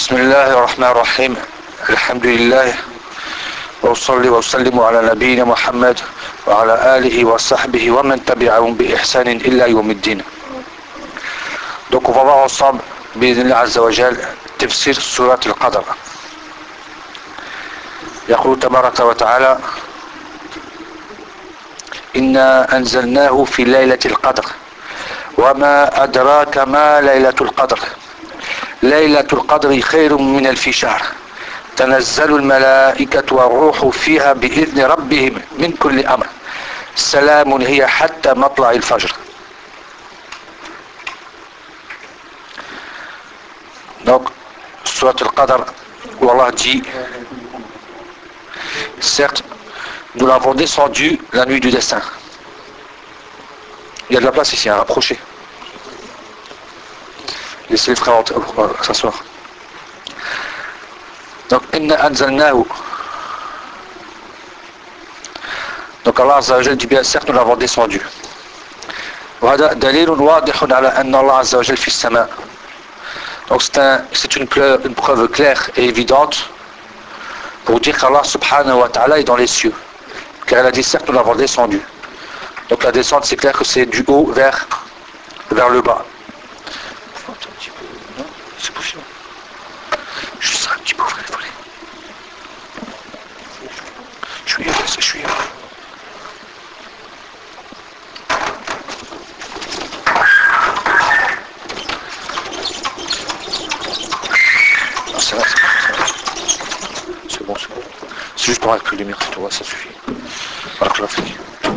بسم الله الرحمن الرحيم الحمد لله وأصلي وأسلم على نبينا محمد وعلى آله وصحبه ومن تبعهم بإحسان إلى يوم الدين. Donc on va voir ensemble بإذن الله عز وجل تفسير سورة القدر. يقول تبارك وتعالى: إنا أنزلناه في ليلة القدر وما أدراك ما ليلة القدر ليلة القدر خير من ألف شهر تنزل الملائكة والروح فيها بإذن ربهم من كل أمر سلام هي حتى مطلع الفجر. Donc, Surat al-Qadr, où Allah dit: certes, nous l'avons descendu la nuit du destin. Il y a de la place ici, hein, approchez. Laissez les frères s'asseoir. Donc, Inna anzalnahu. Donc Allah Azza wa Jal dit bien: certes, nous l'avons descendu. وهذا دليل واضح على أن الله عز وجل في السماء. Donc c'est une preuve claire et évidente pour dire qu'Allah subhanahu wa ta'ala est dans les cieux. Car elle a dit: certes, nous l'avons descendu. Donc la descente, c'est clair que c'est du haut vers le bas. Non, c'est possible. Juste un petit peu, vous voulez. Je suis là. C'est bon. C'est juste pour avoir plus de lumière, tu vois, ça suffit. Voilà que je la fais.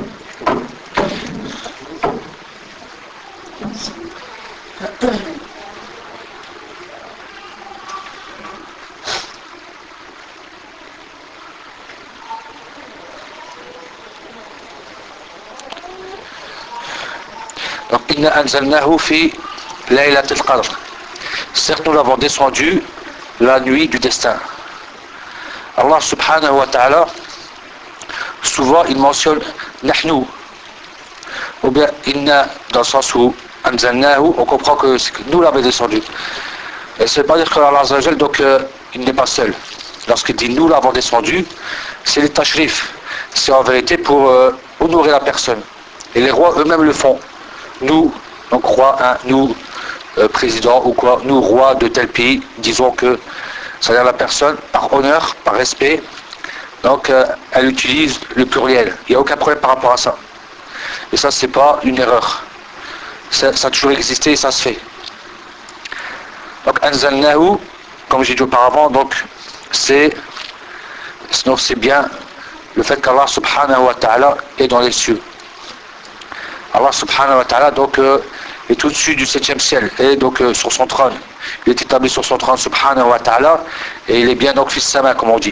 Donc, Inna anzalnahu fi laylat al-qadr. Certes, nous l'avons descendu la nuit du destin. Allah subhanahu wa ta'ala, souvent il mentionne nahnu, ou bien inna, dans le sens où anzalnahu, on comprend que nous l'avons descendu. Et ça ne veut pas dire que Allah Azza wa Jal, donc il n'est pas seul. Lorsqu'il dit nous l'avons descendu, c'est les tashrif. C'est en vérité pour honorer la personne. Et les rois eux-mêmes le font. Nous, donc roi, hein, nous, président ou quoi, nous rois de tel pays, disons que, c'est-à-dire la personne, par honneur, par respect, donc elle utilise le pluriel. Il n'y a aucun problème par rapport à ça. Et ça, c'est pas une erreur. Ça a toujours existé et ça se fait. Donc, anzalnahu, comme j'ai dit auparavant, donc c'est bien le fait qu'Allah subhanahu wa ta'ala est dans les cieux. Allah subhanahu wa ta'ala donc est au-dessus du 7e ciel et donc sur son trône. Il est établi sur son trône subhanahu wa ta'ala et il est bien donc fils sama comme on dit.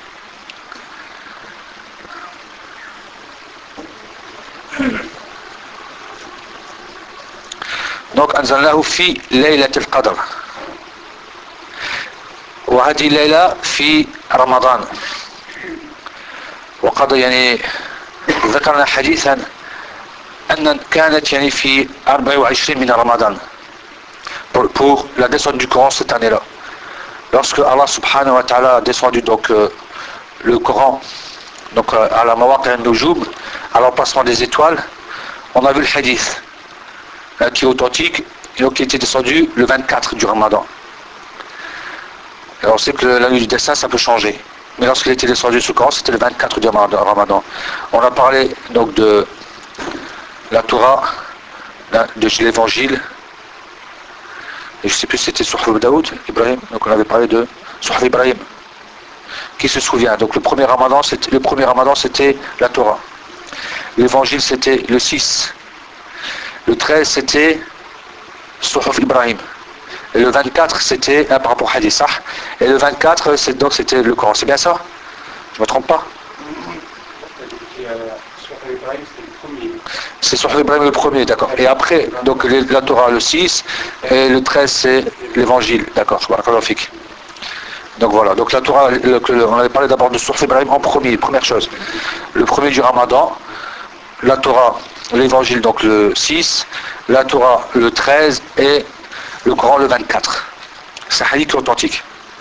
Donc anzalnahu fi laylat al-qadr. وهذه الليلة في رمضان. وقد يعني ذكرنا حديثا أن كانت يعني في 24 من رمضان pour la descente du Coran cette année-là. Lorsque Allah subhanahu wa ta'ala a descendu donc le Coran donc à la Mawaqi' an-Nujum, à l'emplacement des étoiles, on a vu le hadith qui est authentique et donc qui était descendu le 24 du Ramadan. Et on sait que la nuit du destin ça peut changer. Mais lorsqu'il était descendu sur le Coran, c'était le 24 du Ramadan. On a parlé donc de la Torah, de l'évangile, et je ne sais plus si c'était Suhuf Daoud, Ibrahim, donc on avait parlé de Suhuf Ibrahim. Qui se souvient? Donc le premier Ramadan c'était la Torah. L'évangile c'était le 6. Le 13 c'était Suhuf Ibrahim. Et le 24 c'était par rapport au hadith sah. Et le 24 c'était le Coran. C'est bien ça? Je ne me trompe pas? C'est Suhuf Ibrahim le premier, d'accord. Et après, donc la Torah le 6 et le 13 c'est l'évangile, d'accord. Donc voilà, donc la Torah, on avait parlé d'abord de Suhuf Ibrahim en premier, première chose. Le premier du Ramadan, la Torah, l'évangile donc le 6, la Torah le 13 et le Coran le 24. C'est un hadith authentique.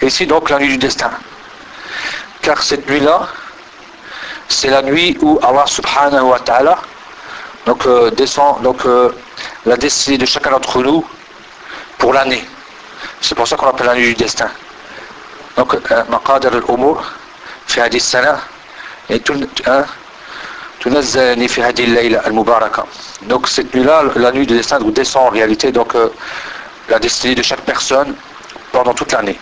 ici donc la nuit du destin. Car cette nuit-là, c'est la nuit où Allah subhanahu wa ta'ala descend la destinée de chacun d'entre nous pour l'année. C'est pour ça qu'on appelle la nuit du destin. Donc, maqadir al-umur fi hadhihi as-sana et tunazzalani fi hadhihi al-layla al-mubaraka. Donc cette nuit-là, la nuit du destin descend en réalité la destinée de chaque personne pendant toute l'année.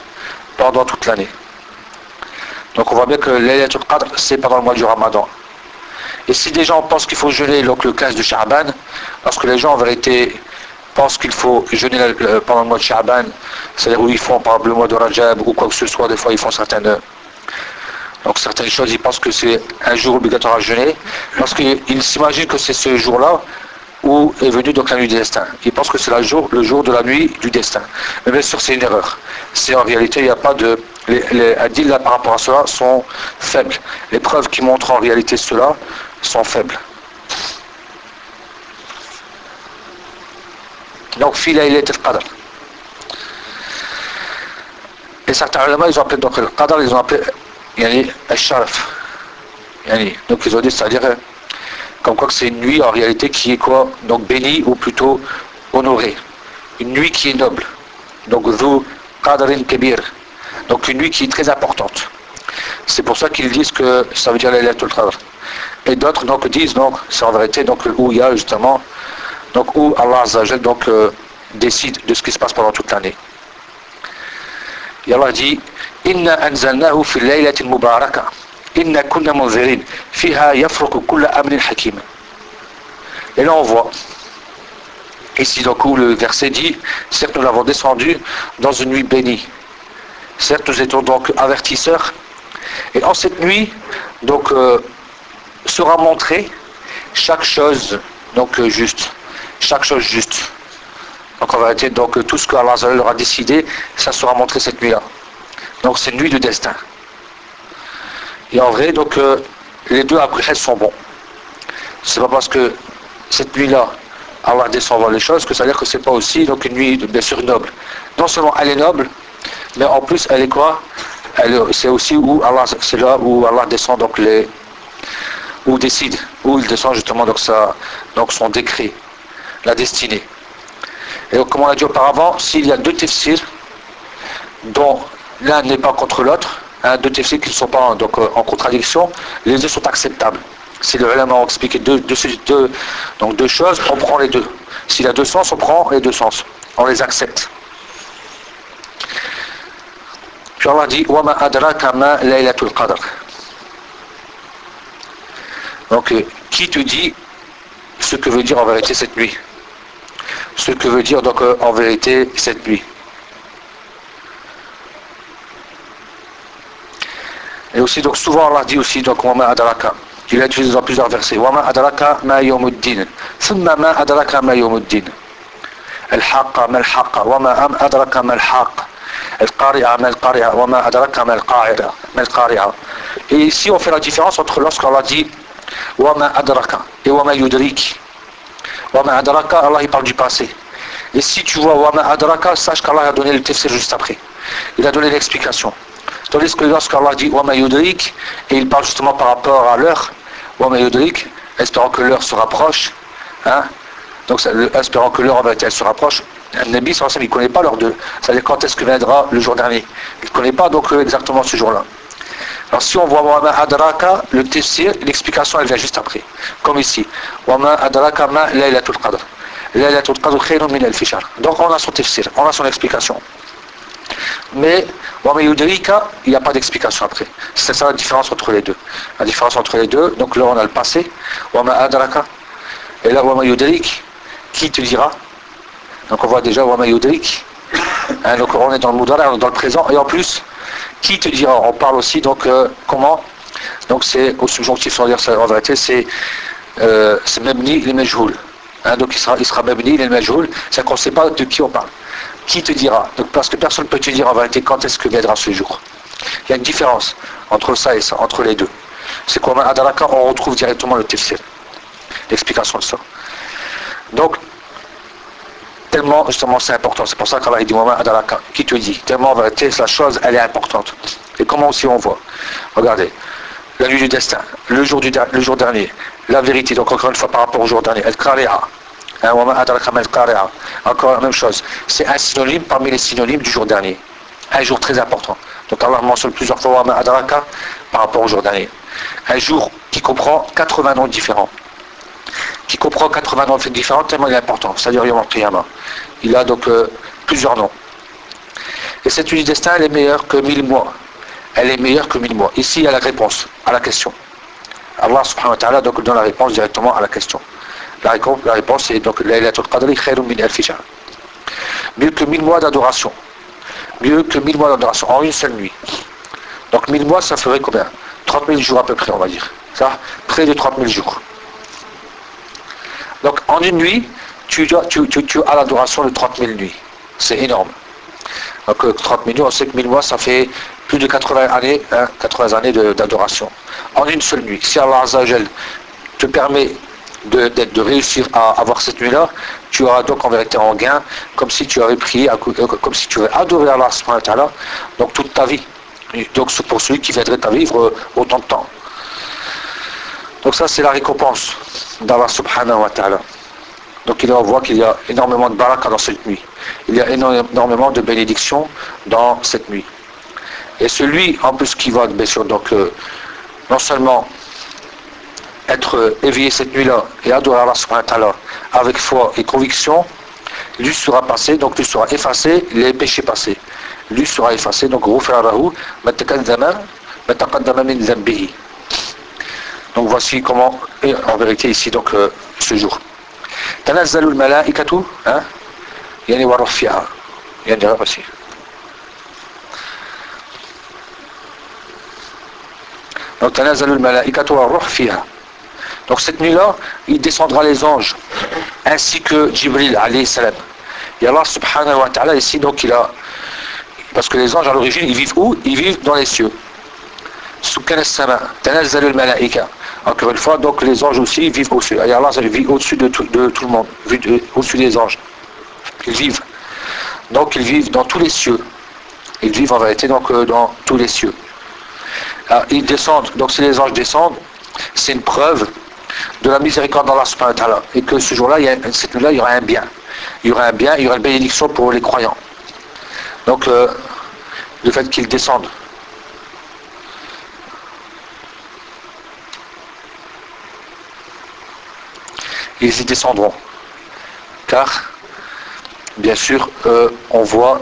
Donc on voit bien que Laylatul Qadr, c'est pendant le mois du Ramadan. Et si des gens pensent qu'il faut jeûner le 15 de Sha'ban, parce que les gens en vérité pensent qu'il faut jeûner pendant le mois de Sha'ban, c'est-à-dire où ils font par exemple le mois de Rajab ou quoi que ce soit, des fois ils font certaines choses, ils pensent que c'est un jour obligatoire à jeûner, parce qu'ils s'imaginent que c'est ce jour-là où est venu donc la nuit du destin. Ils pensent que c'est le jour de la nuit du destin. Mais bien sûr c'est une erreur. C'est en réalité, il n'y a pas de... Les hadiths là par rapport à cela sont faibles. Les preuves qui montrent en réalité cela sont faibles. Donc fi laylatul qadr. Et certains ulama ils ont appelé donc le qadr, ils ont appelé yani al-sharaf. Donc ils ont dit, c'est-à-dire comme quoi que c'est une nuit en réalité qui est quoi? Donc bénie ou plutôt honorée. Une nuit qui est noble. Donc dhu qadrin kabir. Donc une nuit qui est très importante. C'est pour ça qu'ils disent que ça veut dire Laylatul Qadr. Et d'autres donc disent c'est en vérité où il y a justement où Allah Azza wa Jal décide de ce qui se passe pendant toute l'année. Et Allah dit Inna anzalnahu fi laylatil mubaraka. Inna kunna munzirin. Fiha yafruqu kulla amrin hakim. Et là on voit ici donc où le verset dit, certes nous l'avons descendu dans une nuit bénie. Certes nous étions donc avertisseurs. Et en cette nuit sera montré chaque chose juste. Chaque chose juste. Donc en vérité tout ce que Allah leur a décidé, ça sera montré cette nuit-là. Donc c'est une nuit de destin. Et en vrai les deux après elles sont bons. C'est pas parce que cette nuit-là Allah descend voir les choses que ça veut dire que c'est pas aussi une nuit bien sûr noble. Non seulement elle est noble, mais en plus elle est quoi? C'est aussi c'est là où Allah descend où il descend justement son décret, la destinée. Et donc, comme on l'a dit auparavant, s'il y a deux tafsirs dont l'un n'est pas contre l'autre, deux tafsirs qui ne sont pas en contradiction, les deux sont acceptables. Si le ulama a expliqué deux choses, on prend les deux. S'il y a deux sens, on prend les deux sens. On les accepte. Puis Allah dit Wa ma adraka ma laylatul qadr. Donc, qui te dit ce que veut dire en vérité cette nuit? Ce que veut dire en vérité cette nuit. Et aussi souvent Allah dit aussi Wa ma adraka. Il a utilisé dans plusieurs versets. Wa ma adraka ma yawmuddin. Thumma ma adraka ma yawmuddin. Al-haqqa ma al-haqqa. Wa ma adraka ma al-haqqa. Al-qari'a ma al-qari'a. Wa ma adraka ma al-qari'a. Et ici on fait la différence entre lorsqu'Allah dit Wa ma adraka et Wa ma yudrik. Wa ma adraka, Allah il parle du passé. Et si tu vois Wa ma adraka, sache qu'Allah a donné le tafsir juste après. Il a donné l'explication. Tandis que lorsqu'Allah dit Wa ma yudrik, et il parle justement par rapport à l'heure, Wa ma yudrik, espérant que l'heure se rapproche, donc espérant que l'heure en vérité elle se rapproche, le Nabi sallallahu alayhi wa sallam, il ne connaît pas l'heure c'est-à-dire quand est-ce que viendra le jour dernier. Il ne connaît pas exactement ce jour-là. Alors si on voit Wa ma adraka, le tafsir, l'explication elle vient juste après. Comme ici. Wa ma adraka ma laylatul qadr. Laylatul qadr khayrun min alfi shahr. Donc on a son tafsir, on a son explication. Mais Wa ma yudrika, il n'y a pas d'explication après. C'est ça la différence entre les deux. La différence entre les deux, donc là on a le passé, Wa ma adraka. Et là Wa ma yudrik, qui te dira? Donc on voit déjà Wa ma yudrik. Donc on est dans le moudara, on est dans le présent. Et en plus, qui te dira? On parle aussi comment? Donc c'est au subjonctif, en vérité c'est mabni le majhoul. Donc il sera mabni le majhoul, c'est qu'on ne sait pas de qui on parle. Qui te dira? Donc parce que personne ne peut te dire en vérité quand est-ce que viendra ce jour. Il y a une différence entre ça et ça, entre les deux. C'est qu'au Adaraka on retrouve directement le tafsir, l'explication de ça. Donc tellement, justement, c'est important. C'est pour ça qu'Allah dit Wama adraka, qui te dit, tellement en vérité, la chose, elle est importante. Et comment aussi on voit? Regardez, la nuit du destin, le jour dernier, la vérité, donc encore une fois par rapport au jour dernier, al-qari'a, Wama adraka al-qari'a, encore la même chose. C'est un synonyme parmi les synonymes du jour dernier. Un jour très important. Donc Allah mentionne plusieurs fois Wama adraka par rapport au jour dernier. Un jour qui comprend 80 noms différents. Qui comprend 80 noms différents, tellement il est important. C'est-à-dire Yom al-Qiyamah. Il a donc plusieurs noms. Et cette nuit du destin, elle est meilleure que 1000 mois. Elle est meilleure que 1000 mois. Ici, il y a la réponse à la question. Allah subhanahu wa ta'ala donc donne la réponse directement à la question. La réponse est donc Laylatul Qadri khayrun min alfi shahr. Mieux que 1000 mois d'adoration. Mieux que 1000 mois d'adoration en une seule nuit. Donc 1000 mois, ça ferait combien? 30 000 jours à peu près, on va dire. Ça, près de 30 000 jours. Donc en une nuit, tu as l'adoration de 30 000 nuits. C'est énorme. Donc 30 000 nuits, on sait que 1000 mois, ça fait plus de 80 années, 80 années d'adoration. En une seule nuit. Si Allah Azza wa Jal te permet de réussir à avoir cette nuit-là, tu auras donc en vérité en gain, comme si tu avais prié, comme si tu avais adoré Allah subhanahu wa ta'ala, donc toute ta vie. Et donc pour celui qui viendrait à vivre autant de temps. Donc ça c'est la récompense d'Allah subhanahu wa ta'ala. Donc on voit qu'il y a énormément de baraka dans cette nuit. Il y a énormément de bénédictions dans cette nuit. Et celui en plus qui va bien sûr donc non seulement être éveillé cette nuit-là et adorer Allah subhanahu wa ta'ala avec foi et conviction, lui sera passé, donc lui sera effacé les péchés passés. Lui sera effacé, donc donc voici comment est en vérité ici donc ce jour. Tanazzalul malaikatu, yani wa ruh fiha. Yani aussi. Donc tanazzalul malaikatu wa ruh fiha. Donc cette nuit-là, il descendra les anges ainsi que Jibril alayhi salam. Et Allah subhanahu wa ta'ala ici donc il a, parce que les anges à l'origine ils vivent où? Ils vivent dans les cieux. Sukkan as-sama, tanazzalul malaika. Encore une fois, donc les anges aussi vivent au cieux. Et Allah vit au-dessus de tout le monde, au-dessus des anges. Ils vivent. Donc ils vivent dans tous les cieux. Ils vivent en vérité donc dans tous les cieux. Alors, ils descendent. Donc si les anges descendent, c'est une preuve de la miséricorde d'Allah subhanahu wa ta'ala. Et que ce jour-là, cette nuit-là, il y aura un bien. Il y aura un bien, il y aura une bénédiction pour les croyants. Donc le fait qu'ils descendent. Ils y descendront. Car, bien sûr, on voit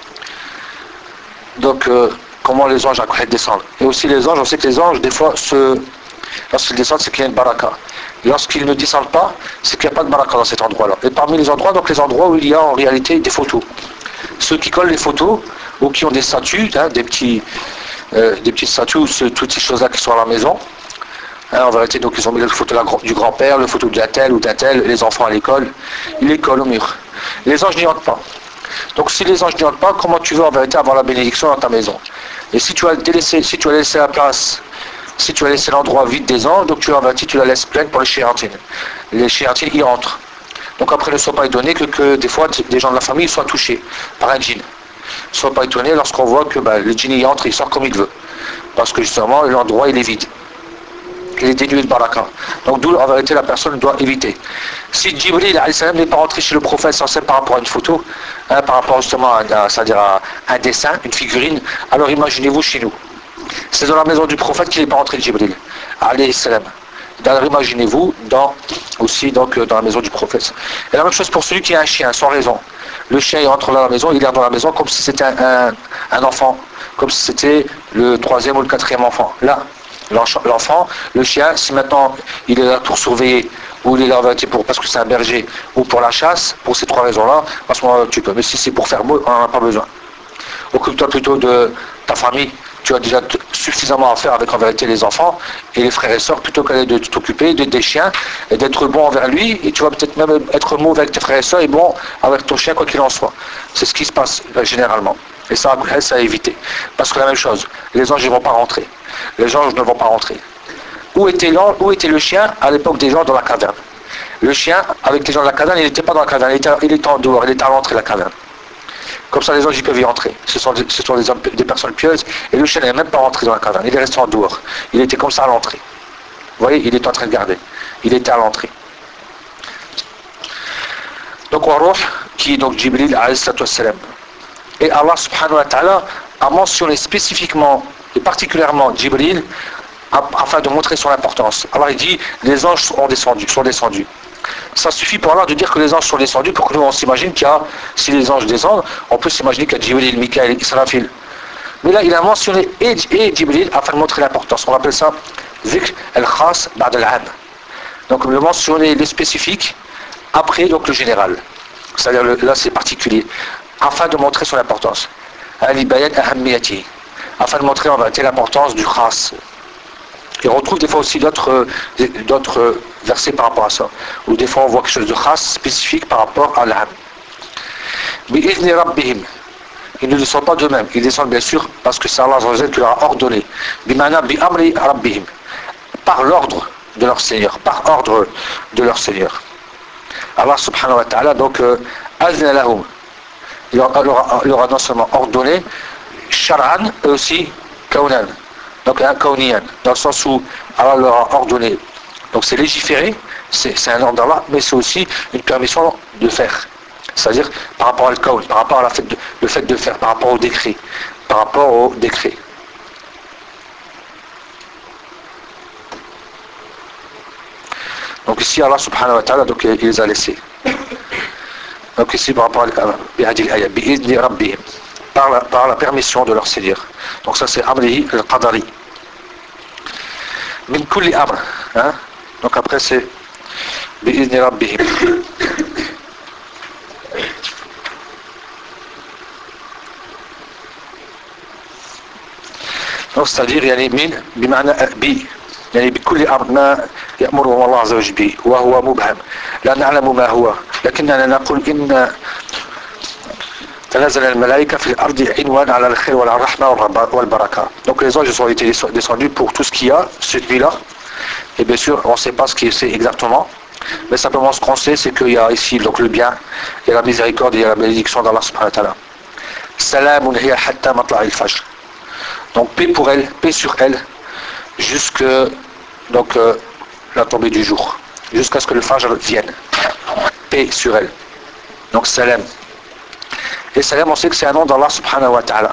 donc comment les anges après descendent. Et aussi les anges, on sait que les anges, des fois, lorsqu'ils descendent, c'est qu'il y a une baraka. Et lorsqu'ils ne descendent pas, c'est qu'il n'y a pas de baraka dans cet endroit-là. Et parmi les endroits, donc les endroits où il y a en réalité des photos. Ceux qui collent les photos, ou qui ont des statues, des petites statues, toutes ces choses-là qui sont à la maison. En vérité, donc ils ont mis la photo du grand-père, la photo d'un tel ou d'un tel, les enfants à l'école, ils les collent au mur. Les anges n'y entrent pas. Donc si les anges n'y entrent pas, comment tu veux en vérité avoir la bénédiction dans ta maison? Et si tu as laissé la place, si tu as laissé l'endroit vide des anges, donc tu en vérité tu la laisses pleine pour les shéyatines. Les shéyatines y entrent. Donc après ne sois pas étonné que des fois des gens de la famille soient touchés par un djinn. Ne sois pas étonné lorsqu'on voit que le djinn y entre et il sort comme il veut. Parce que justement l'endroit il est vide. Il est dénué de baraka. Donc d'où en vérité la personne doit éviter. Si Jibril n'est pas rentré chez le prophète sans par rapport à une photo, par rapport justement à un dessin, une figurine, alors imaginez-vous chez nous. C'est dans la maison du prophète qu'il n'est pas rentré Jibril. Alayhi salam. Alors imaginez-vous aussi dans la maison du prophète. Et la même chose pour celui qui a un chien, sans raison. Le chien il rentre dans la maison, il est dans la maison comme si c'était un enfant, comme si c'était le 3e ou le 4e enfant. Là, l'enfant, le chien, si maintenant il est là pour surveiller, ou il est là parce que c'est un berger, ou pour la chasse, pour ces 3 raisons-là, à ce moment-là tu peux. Mais si c'est pour faire beau, on n'en a pas besoin. Occupe-toi plutôt de ta famille. Tu as déjà suffisamment à faire avec en vérité les enfants et les frères et sœurs, plutôt qu'aller de t'occuper des chiens et d'être bon envers lui, et tu vas peut-être même être mauvais avec tes frères et sœurs et bon avec ton chien quoi qu'il en soit. C'est ce qui se passe généralement. Et ça à éviter. Parce que la même chose, les anges ne vont pas rentrer. Les anges ne vont pas rentrer. Où était le chien à l'époque des gens dans la caverne? Le chien, avec les gens de la caverne, il n'était pas dans la caverne, il était en dehors, il était à l'entrée de la caverne. Comme ça, les anges, ils peuvent y entrer. Ce sont des personnes pieuses. Et le chien n'est même pas rentré dans la caverne. Il est resté en dehors. Il était comme ça à l'entrée. Vous voyez, il est en train de garder. Il était à l'entrée. Donc, Warouh, qui est donc Jibril, alayhi salatu wassalam. Et Allah subhanahu wa ta'ala a mentionné spécifiquement et particulièrement Jibril afin de montrer son importance. Allah il dit, les anges sont descendus. Ça suffit pour Allah de dire que les anges sont descendus pour que nous on s'imagine qu'il y a, si les anges descendent, on peut s'imaginer qu'il y a Jibril, Mikaël, Israfil. Mais là il a mentionné et Jibril afin de montrer l'importance. On appelle ça Zikr al-Khas ba'd al-'am. Donc le mentionner les spécifiques après donc le général. C'est-à-dire là c'est particulier. Afin de montrer son importance. Ali-bayan ahammiyati. Afin de montrer en vérité l'importance du khas. Et on retrouve des fois aussi d'autres versets par rapport à ça. Où des fois on voit quelque chose de khas spécifique par rapport à l'âme. Bi'izni rabbihim. Ils ne descendent pas d'eux-mêmes. Ils descendent bien sûr parce que c'est Allah qui leur a ordonné. Bimana bi'amri rabbihim. Par l'ordre de leur Seigneur. Par ordre de leur Seigneur. Allah subhanahu wa ta'ala donc azna lahum. Il leur a non seulement ordonné shar'an et aussi kaunan. Donc un kauniyan, dans le sens où Allah leur a ordonné. Donc c'est légiféré, c'est un ordre d'Allah, mais c'est aussi une permission de faire. C'est-à-dire par rapport à le kaun, par rapport à le fait de faire, par rapport au décret. Par rapport au décret. Donc ici Allah subhanahu wa ta'ala, donc il les a laissés. Donc ici par rapport à bi'idni rabbihim, par la permission de leur Seigneur. Donc ça c'est amrihi al-qadari. Min kulli amr. Donc après c'est bi'idni rabbihim. Donc c'est-à-dire yani min bima'na bi. يعني بكل أمر ما يأمره الله عز وجل به وهو مبهم لا نعلم ما هو لكننا نقول إن تنزل الملائكة في الأرض عنوان على الخير والرحمة والبركة. Donc les anges ont été descendus pour tout ce qu'il y a cette nuit-là. Et bien sûr, on ne sait pas ce qu'il c'est exactement. Mais simplement ce qu'on sait, c'est qu'il y a ici donc le bien, il y a la miséricorde et il y a la bénédiction d'Allah subhanahu wa ta'ala. Salamun hiya hatta matla'il fajr. Donc paix pour elle, paix sur elle, jusque donc la tombée du jour, jusqu'à ce que le Fajr vienne. Paix sur elle. Donc salam. Et salam, on sait que c'est un nom d'Allah subhanahu wa ta'ala.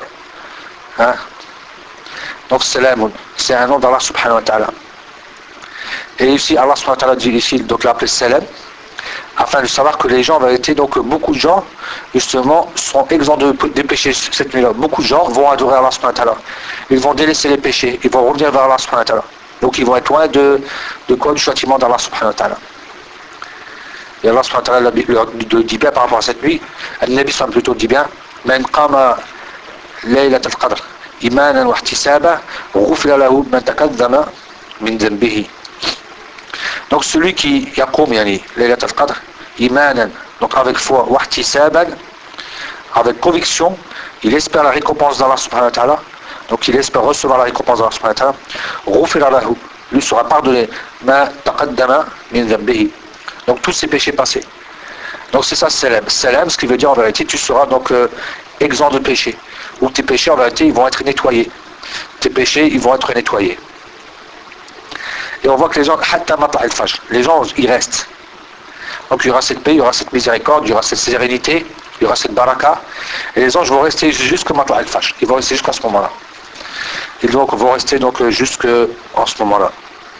Donc salam, c'est un nom d'Allah subhanahu wa ta'ala. Et ici Allah subhanahu wa ta'ala dit ici, donc l'appelle salam, afin de savoir que les gens en vérité, donc beaucoup de gens justement sont exempts des péchés cette nuit-là. Beaucoup de gens vont adorer Allah subhanahu wa ta'ala. Ils vont délaisser les péchés, ils vont revenir vers Allah subhanahu wa ta'ala. Donc ils vont être loin de quoi? Du châtiment d'Allah subhanahu wa ta'ala. Et Allah subhanahu wa ta'ala dit bien par rapport à cette nuit, Al-Nabi sallam plutôt dit bien, Man qama laylat al-qadr imanan wa ihtisaba ghufira lahu man taqaddama min dhanbihi. Donc celui qui yaqum yani laylat al-qadr imanan, donc avec foi, wa ihtisaban, avec conviction, il espère la récompense d'Allah subhanahu wa ta'ala. Donc il espère recevoir la récompense d'Allah subhanahu wa ta'ala. Ghufira lahu, lui sera pardonné ma taqaddama min dhanbihi. Donc tous ses péchés passés. Donc c'est ça salam. Salam, ce qui veut dire en vérité, tu seras donc exempt de péché. Ou tes péchés en vérité, ils vont être nettoyés. Tes péchés, ils vont être nettoyés. Et on voit que les gens, hatta matla al-fajr, les gens, ils restent. Donc il y aura cette paix, il y aura cette miséricorde, il y aura cette sérénité, il y aura cette baraka. Et les anges vont rester jusqu'à matla al-fajr. Ils vont rester jusqu'à ce moment-là. Et donc vont rester donc jusqu'à ce moment-là.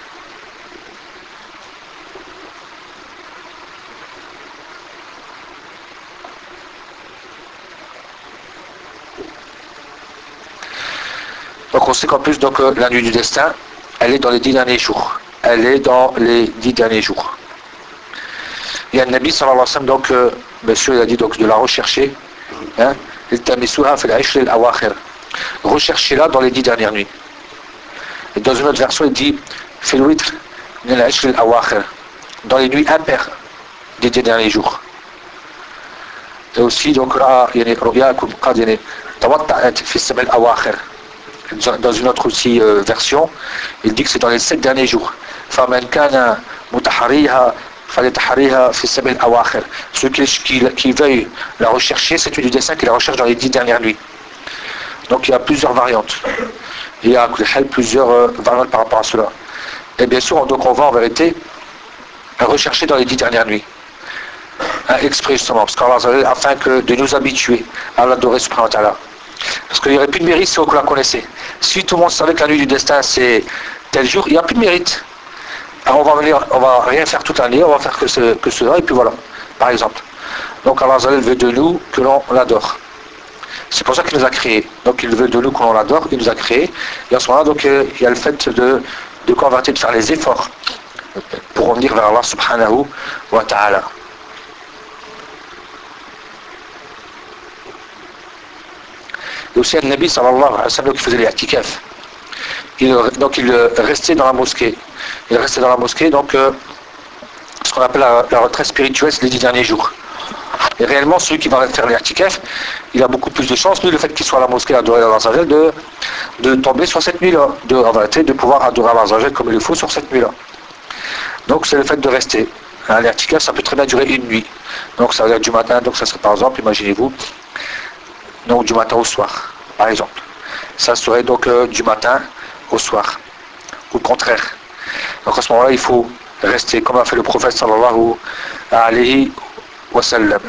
Donc on sait qu'en plus donc la nuit du destin, elle est dans les 10 derniers jours. Elle est dans les 10 derniers jours. Il y a un Nabi sallallahu alayhi wa sallam, donc monsieur il a dit donc de la rechercher. Recherchez-la dans les 10 dernières nuits. Et dans une autre version il dit fil witr min al-ashr al-awakhir, dans les nuits impaires des 10 derniers jours. Et aussi donc yani ru'yakum qad yani tawatta'at fi as-sab' al-awakhir. Dans une autre aussi version, il dit que c'est dans les 7 derniers jours. فَمَنْ كَانَ مُتَحَرِيهَا Ceux qui veuillent la rechercher, c'est du destin qui la recherche dans les 10 dernières nuits. Donc il y a plusieurs variantes. Il y a plusieurs variantes par rapport à cela. Et bien sûr, donc on va en vérité rechercher dans les 10 dernières nuits. Exprès justement, parce qu'Allah, afin de nous habituer à l'adorer subhanahu wa ta'ala. Parce qu'il n'y aurait plus de mérite si on la connaissait. Si tout le monde savait que la nuit du destin c'est tel jour, il n'y a plus de mérite. Alors on va rien faire toute l'année, on va faire que cela, et puis voilà, par exemple. Donc Allah veut de nous que l'on l'adore. C'est pour ça qu'il nous a créés. Donc il veut de nous que l'on l'adore, il nous a créés. Et à ce moment-là, donc il y a le fait de convertir, de faire les efforts pour revenir vers Allah subhanahu wa ta'ala. Et aussi un Nabi sallallahu alayhi wa sallam qui faisait les i'tikaf. Donc il restait dans la mosquée. Il restait dans la mosquée, donc ce qu'on appelle la retraite spirituelle, c'est les 10 derniers jours. Et réellement, celui qui va faire l'i'tikaf, il a beaucoup plus de chances, lui, le fait qu'il soit à la mosquée à adorer Allah de tomber sur cette nuit-là, de pouvoir adorer Allah comme il le faut sur cette nuit-là. Donc c'est le fait de rester. L'i'tikaf, ça peut très bien durer une nuit. Donc ça veut dire du matin, donc ça serait par exemple, imaginez-vous, donc du matin au soir, par exemple. Ça serait donc du matin au soir, ou le contraire. Donc à ce moment-là, il faut rester comme a fait le prophète sallallahu alayhi wa sallam.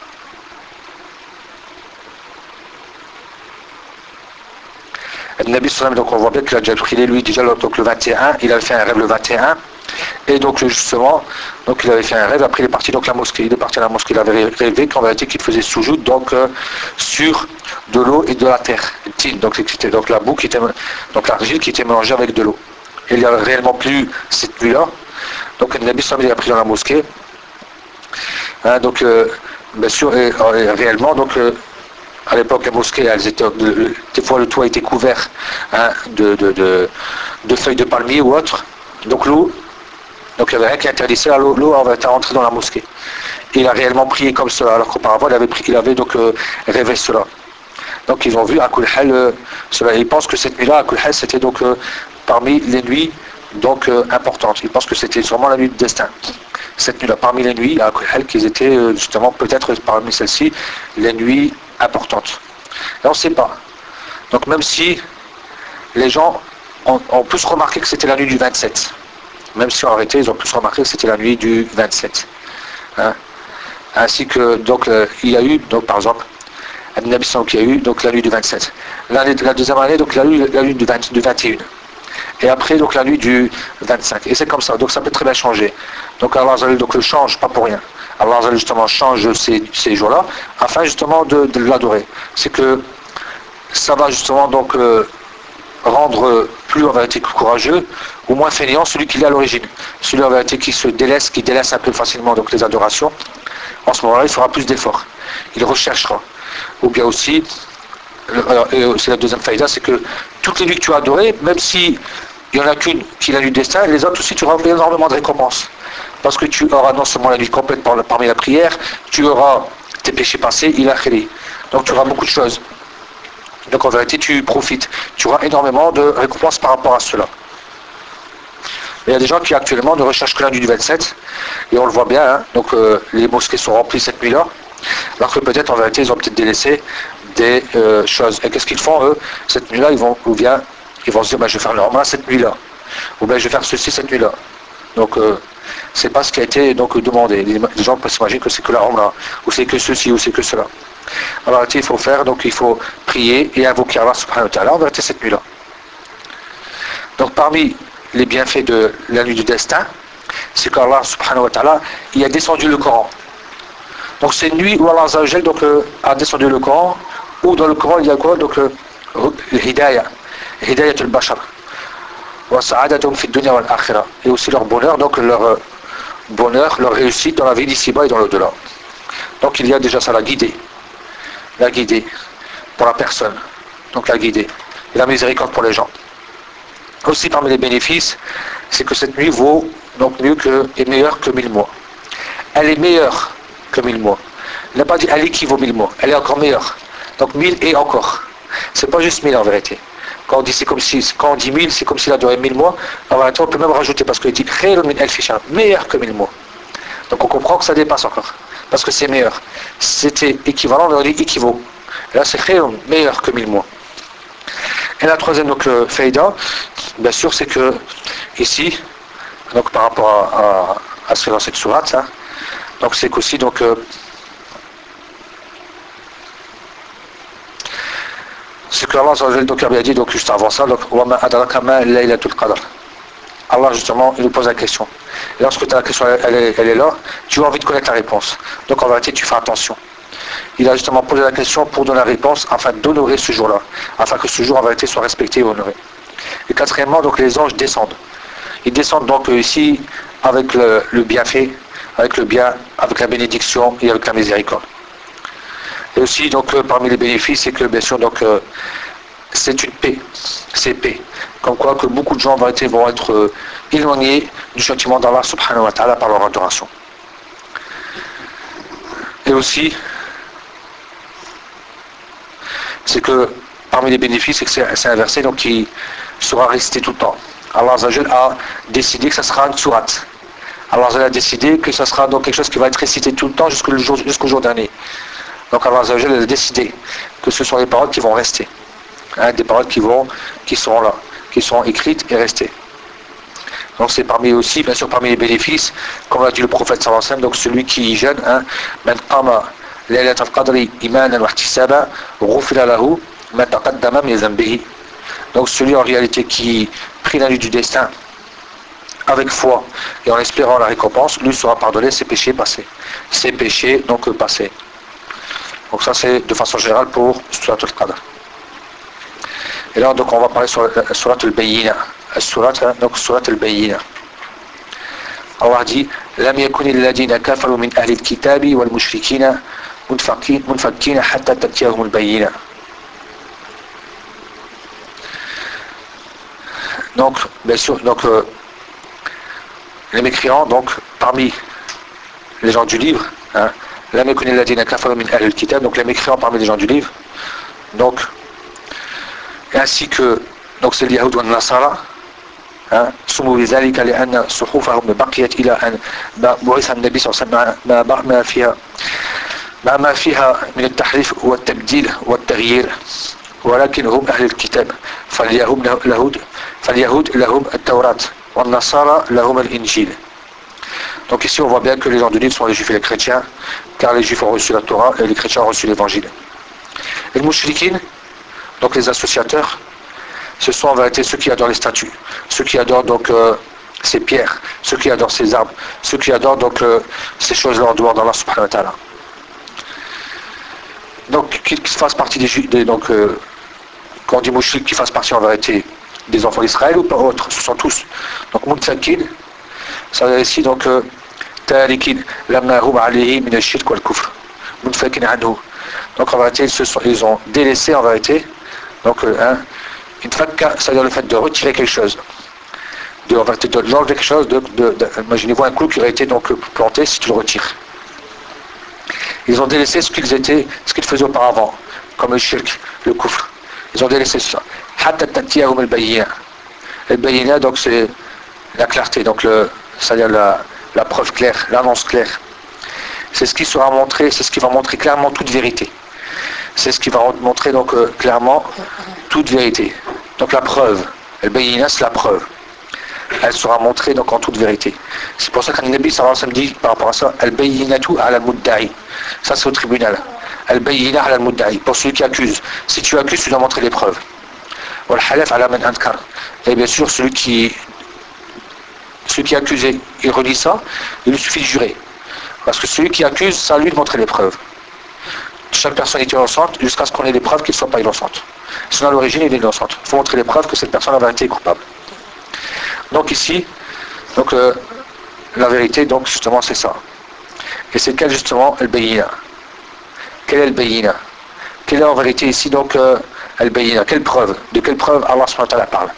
Le Nabi sallam, donc on voit bien qu'il a déjà prié lui déjà donc le 21, il avait fait un rêve le 21, et donc justement, donc il avait fait un rêve, après il est parti donc à la mosquée, il avait rêvé qu'en vérité qu'il faisait soujoud donc sur de l'eau et de la terre, donc c'était donc la boue qui était, donc l'argile qui était mélangée avec de l'eau. Et il n'y a réellement plus cette nuit-là, donc le Nabi sallam il a pris dans la mosquée, donc bien sûr et réellement donc à l'époque, les mosquées, elles étaient, des fois le toit était couvert de feuilles de palmier ou autre. Donc l'eau, donc il n'y avait rien qui interdisait à l'eau à rentrer dans la mosquée. Et il a réellement prié comme cela, alors qu'auparavant il avait donc rêvé cela. Donc ils ont vu à Kulhal cela. Et ils pensent que cette nuit-là, à Kulhal, c'était donc parmi les nuits donc importantes. Ils pensent que c'était sûrement la nuit du destin. Cette nuit-là, parmi les nuits, à Kulhal, qu'ils étaient justement peut-être parmi celles-ci, les nuits importante. Et on ne sait pas. Donc même si les gens ont plus remarqué que c'était la nuit du 27, même si en réalité ils ont plus remarqué que c'était la nuit du 27. Ainsi que donc il y a eu donc par exemple un Nabi qui a eu donc la nuit du 27. La deuxième année donc la nuit du 21. Et après donc la nuit du 25. Et c'est comme ça. Donc ça peut très bien changer. Donc Allah donc le change pas pour rien. Allah justement change ces jours-là afin justement de l'adorer. C'est que ça va justement donc rendre plus en vérité courageux ou moins fainéant celui qui est à l'origine. Celui en vérité qui délaisse un peu facilement donc les adorations. En ce moment-là, il fera plus d'efforts. Il recherchera. Ou bien aussi, c'est la deuxième faïda, c'est que toutes les nuits que tu as adorées, même si il n'y en a qu'une qui est la nuit du destin, les autres aussi tu auras énormément de récompenses. Parce que tu auras non seulement la nuit complète parmi la prière, tu auras tes péchés passés, il a khiri. Donc tu auras beaucoup de choses. Donc en vérité tu profites. Tu auras énormément de récompenses par rapport à cela. Mais il y a des gens qui actuellement ne recherchent que la nuit du 27, et on le voit bien, donc les mosquées sont remplies cette nuit-là, alors que peut-être en vérité ils ont peut-être délaissé des choses. Et qu'est-ce qu'ils font eux? Cette nuit-là, ils vont se dire, je vais faire le Ramadan cette nuit-là, ou bien je vais faire ceci cette nuit-là. Donc c'est pas ce qui a été donc demandé. Les gens peuvent s'imaginer que c'est que la Ramadan, ou c'est que ceci, ou c'est que cela. Alors il faut faire, donc il faut prier et invoquer Allah subhanahu wa ta'ala en vérité cette nuit-là. Donc parmi les bienfaits de la nuit du destin, c'est qu'Allah subhanahu wa ta'ala, il a descendu le Coran. Donc c'est une nuit où Allah donc, a descendu le Coran, où dans le Coran il y a quoi? Donc le hidayah al-bashar. Et aussi leur bonheur, donc leur bonheur, leur réussite dans la vie d'ici-bas et dans l'au-delà. Donc il y a déjà ça, la guider pour la personne, donc la guider, et la miséricorde pour les gens. Aussi parmi les bénéfices, c'est que cette nuit vaut donc est meilleure que 1000 mois. Elle est meilleure que 1000 mois. Il n'a pas dit elle équivaut 1000 mois, elle est encore meilleure. Donc 1000 et encore. C'est pas juste 1000 en vérité. Quand on dit quand on dit 1000, c'est comme s'il a duré 1000 mois. En vérité, on peut même rajouter parce qu'il dit meilleur que 1000 mois. Donc on comprend que ça dépasse encore. Parce que c'est meilleur. C'était équivalent, on aurait dit équivaut. Là c'est khayr, meilleur que 1000 mois. Et la troisième, donc le faïda, bien sûr, c'est que ici, donc par rapport à ce que dans cette sourate, hein, donc c'est qu'aussi, donc, c'est que Allah donc, a dit, donc juste avant ça, donc, وَمَا أَدْرَكَ مَا لَيْلَةُ الْقَدْرِ. Allah justement, il nous pose la question. Et lorsque la question elle est là, tu as envie de connaître la réponse. Donc en vérité, tu fais attention. Il a justement posé la question pour donner la réponse afin d'honorer ce jour-là, afin que ce jour en vérité soit respecté et honoré. Et quatrièmement, donc les anges descendent. Ils descendent donc ici avec le bienfait, avec le bien, avec la bénédiction et avec la miséricorde. Et aussi donc parmi les bénéfices, c'est que bien sûr donc c'est une paix, c'est paix. Comme quoi que beaucoup de gens vont être éloignés du châtiment d'Allah subhanahu wa ta'ala par leur adoration. Et aussi, c'est que parmi les bénéfices, c'est que c'est un verset donc, qui sera récité tout le temps. Allah Azzawajal a décidé que ça sera une sourate. Allah Azzawajal a décidé que ça sera donc quelque chose qui va être récité tout le temps jusqu'au jour dernier. Donc Allah Azzawajal a décidé que ce sont les paroles qui vont rester. Hein, des paroles qui seront là, qui seront écrites et restées. Donc c'est parmi aussi, bien sûr, parmi les bénéfices, comme l'a dit le prophète sallallahu alayhi wa sallam, donc celui qui jeûne, hein, man qama laylat al-qadri imanan wa ihtisaba ghufira lahu ma taqaddama min dhanbihi. Donc celui en réalité qui prie la nuit du destin avec foi et en espérant la récompense, lui sera pardonné ses péchés passés. Ses péchés donc passés. Donc ça c'est de façon générale pour Surat al-Qadr. Et là donc on va parler sur Surat al-Bayyina. Surat al-Bayyina. Allah dit لم يكن الذين كفروا من أهل الكتاب والمشركين منفكين حتى تأتيهم البينة. Donc, bien sûr, donc, les mécréants, donc, parmi les gens du livre, hein, لم يكن الذين كفروا من أهل الكتاب, donc les mécréants parmi les gens du livre, donc, ainsi que, donc c'est les Yahoud ou Nasara, سموا بذلك لأن صحفهم بقيت إلى أن بعث النبي صلى الله عليه وسلم ما فيها من التحريف والتبديل والتغيير ولكن هم أهل الكتاب فاليهود لهم التوراة والنصارى لهم الإنجيل. Donc ici on voit bien que les gens du livre sont les juifs et les chrétiens, car les juifs ont reçu la Torah et les chrétiens ont reçu l'évangile. Et les mouchriquines, donc les associateurs, ce sont en vérité ceux qui adorent les statues, ceux qui adorent donc ces pierres, ceux qui adorent ces arbres, ceux qui adorent donc ces choses-là en dehors d'Allah subhanahu wa ta'ala. Donc qu'ils fassent partie donc quand on dit mouchrik, qu'ils fassent partie en vérité des enfants d'Israël ou pas autres, ce sont tous. Donc mutsakin, ça veut dire ici donc tarikin lamma hum alayhi min ash-shirk wal kufr. Mutfakin anhu. Donc en vérité ils ont délaissé en vérité donc une fakka, c'est-à-dire le fait de retirer quelque chose, d'enlever quelque chose, imaginez-vous un clou qui aurait été donc planté si tu le retires. Ils ont délaissé ce qu'ils faisaient auparavant, comme le shirk, le kufr. Ils ont délaissé ça. Hatta tatiyahum al-bayyina. Al-bayyina, donc c'est la clarté, donc c'est-à-dire la preuve claire, l'annonce claire. C'est ce qui sera montré, c'est ce qui va montrer clairement toute vérité. C'est ce qui va montrer donc clairement toute vérité. Donc la preuve, al-bayyina c'est la preuve. Elle sera montrée donc en toute vérité. C'est pour ça qu'un Nabi sallallahu alayhi wa sallam dit par rapport à ça, al-bayyinatu ala al-mudda'i. Ça c'est au tribunal. Al-bayyina ala al-mudda'i. Pour celui qui accuse. Si tu accuses, tu dois montrer les preuves. Wal-halaf ala man ankar. Et bien sûr, celui qui est accusé, il redit ça, il lui suffit de jurer. Parce que celui qui accuse, c'est à lui de montrer les preuves. Chaque personne est innocente jusqu'à ce qu'on ait les preuves qu'elle ne soit pas innocente. Sinon à l'origine il est innocente. Il faut montrer les preuves que cette personne en vérité est coupable. Donc ici, donc la vérité donc justement c'est ça. Et c'est quel justement al-bayyina. Quel est al-bayyina? Quelle est en vérité ici donc al-bayyina? Quelle preuve? De quelle preuve Allah subhanahu wa ta'ala parle?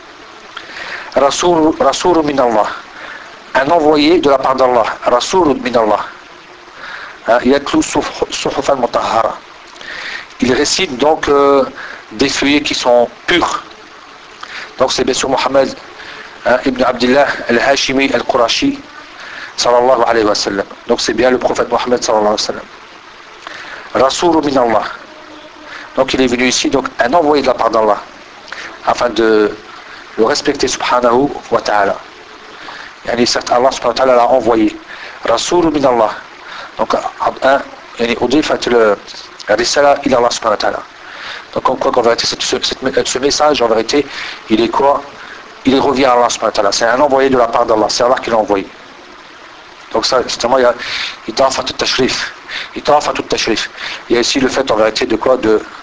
Rasoul min Allah. Un envoyé de la part d'Allah. Rasoul min Allah. Yatlu suhufan mutahhara. Il récite donc des feuillets qui sont purs. Donc c'est bien sûr Mohammed ibn Abdullah al-Hashimi al-Qurashi, sallallahu alayhi wa sallam. Donc c'est bien le prophète Mohammed sallallahu alayhi wa sallam. Rasoul min Allah. Donc il est venu ici, donc un envoyé de la part d'Allah, afin de le respecter subhanahu wa ta'ala. Yani certes Allah subhanahu wa ta'ala l'a envoyé. Rasoul min Allah. Donc yani udifat al-risala ila Allah subhanahu wa ta'ala. Donc on croit qu'en vérité ce message en vérité il est quoi? Il revient à Allah subhanahu wa ta'ala. C'est un envoyé de la part d'Allah, c'est Allah qui l'a envoyé. Donc ça justement il y a itafat al-tashrif. Itafat al-tashrif. Il y a ici le fait en vérité de quoi?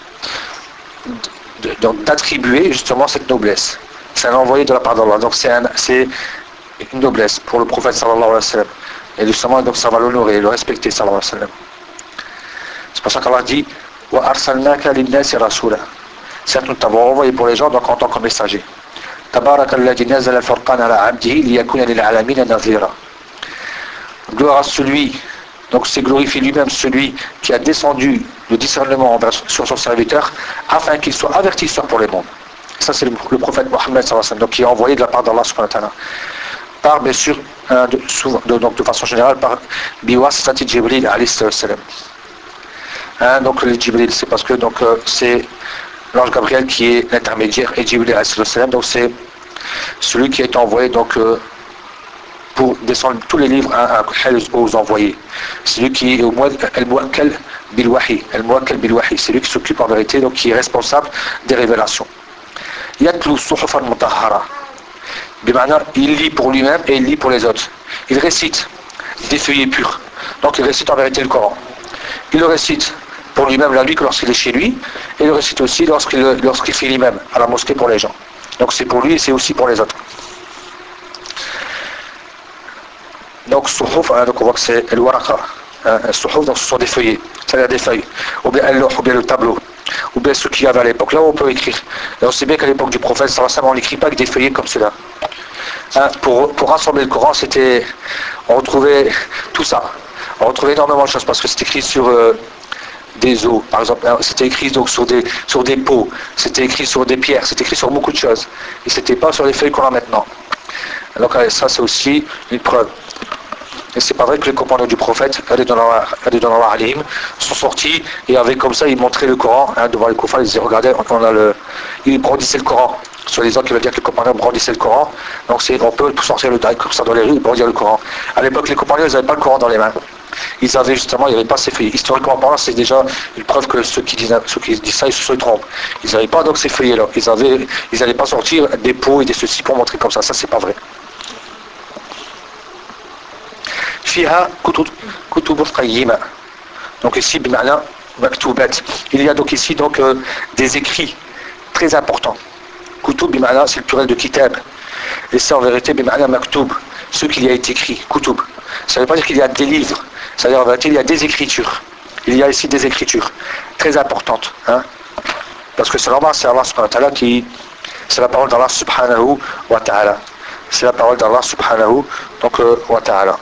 D'attribuer justement cette noblesse. C'est un envoyé de la part d'Allah. Donc c'est une noblesse pour le prophète sallallahu alayhi wa sallam. Et justement donc ça va l'honorer, le respecter sallallahu alayhi wa sallam. C'est pour ça qu'Allah dit wa arsalnaka lin-nasi rasula. Certes nous t'avons envoyé pour les gens donc en tant que messager. Tabarakalladhi nazala al-furqana ala 'abdihi liyakuna lil-'alamina nadhira. Gloire à celui, donc c'est glorifié lui-même celui qui a descendu le discernement sur son serviteur afin qu'il soit avertisseur pour les mondes. Ça c'est le prophète Mohammed sallallahu alayhi wa sallam, donc qui est envoyé de la part d'Allah subhanahu wa ta'ala. Par bien sûr, donc de façon générale par biwasitati Jibril alayhi salam. Donc le Jibril c'est parce que donc c'est l'ange Gabriel qui est l'intermédiaire et Jibril alayhi salam, donc c'est celui qui est envoyé donc pour descendre tous les livres aux envoyés. C'est lui qui est au al-muwakkal bil-wahi, c'est lui qui s'occupe en vérité, donc qui est responsable des révélations. Yatlu suhufan mutahhara. Il lit pour lui-même et il lit pour les autres. Il récite des feuillets purs. Donc il récite en vérité le Coran. Il le récite pour lui-même la nuit lorsqu'il est chez lui, et il le récite aussi lorsqu'il fait lui-même à la mosquée pour les gens. Donc c'est pour lui et c'est aussi pour les autres. Donc suhuf, donc on voit que c'est al-waraqa. Suhuf, donc ce sont des feuillets, c'est-à-dire des feuilles, ou bien le tableau, ou bien ce qu'il y avait à l'époque. Là où on peut écrire. Et on sait bien qu'à l'époque du prophète, on n'écrit pas avec des feuillets comme cela. Pour rassembler le Coran, on retrouvait tout ça. On retrouvait énormément de choses parce que c'était écrit sur des os, par exemple, c'était écrit donc sur des pots, c'était écrit sur des pierres, c'était écrit sur beaucoup de choses. Et c'était pas sur les feuilles qu'on a maintenant. Donc ça c'est aussi une preuve. Et c'est pas vrai que les compagnons du prophète, sont sortis et avaient comme ça, ils montraient le Coran devant les koufars, ils disaient regardez, ils brandissaient le Coran. Sur les gens qui veulent dire que les compagnons brandissaient le Coran, donc on peut sortir le daï comme ça dans les rues et brandir le Coran. À l'époque, les compagnons, ils n'avaient pas le Coran dans les mains. Ils avaient justement, il n'y avait pas ces feuillets. Historiquement parlant, c'est déjà une preuve que ceux qui disent ça, ils se trompent. Ils n'avaient pas donc ces feuillets-là. Ils n'allaient pas sortir des pots et des ceci pour montrer comme ça. Ça, c'est pas vrai. Fiha kutub qayyima. Donc ici, bima'na maktubat. Il y a donc ici donc des écrits très importants. Kutub bima'na, c'est le pluriel de kitab. Et c'est en vérité bima'na maktub, ce qu'il y a été écrit. Kutub. Ça ne veut pas dire qu'il y a des livres. C'est-à-dire en vérité, il y a des écritures. Il y a ici des écritures très importantes. Parce que c'est normal, c'est Allah subhanahu wa ta'ala c'est la parole d'Allah subhanahu wa ta'ala. C'est la parole d'Allah subhanahu wa ta'ala.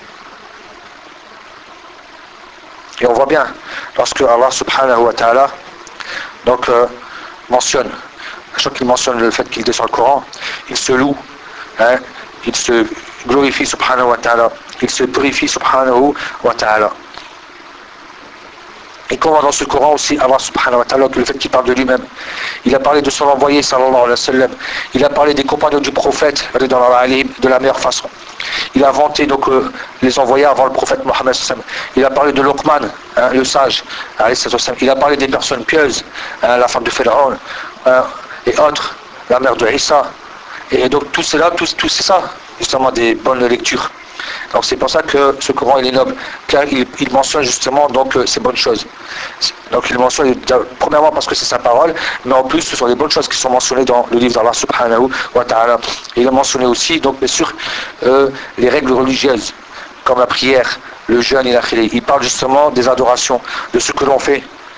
Et on voit bien, lorsque Allah subhanahu wa ta'ala mentionne, à chaque fois qu'il mentionne le fait qu'il descend le Coran, il se loue, il se glorifie subhanahu wa ta'ala, il se purifie subhanahu wa ta'ala. Et qu'on voit dans ce Coran aussi Allah subhanahu wa ta'ala, que le fait qu'il parle de lui-même, il a parlé de son envoyé sallallahu alayhi wa sallam, il a parlé des compagnons du prophète de la meilleure façon. Il a inventé donc les envoyés avant le prophète Mohammed. Il a parlé de Luqman, le sage. Il a parlé des personnes pieuses, la femme de Pharaon et autres, la mère de Isa. Et donc tout c'est ça, justement des bonnes lectures. Donc c'est pour ça que ce Coran il est noble, car il mentionne justement donc ces bonnes choses. Donc il mentionne premièrement parce que c'est sa parole, mais en plus ce sont les bonnes choses qui sont mentionnées dans le livre d'Allah subhanahu wa ta'ala. Il a mentionné aussi donc bien sûr les règles religieuses, comme la prière, le jeûne et la khili. Il parle justement des adorations, de ce que l'on fait,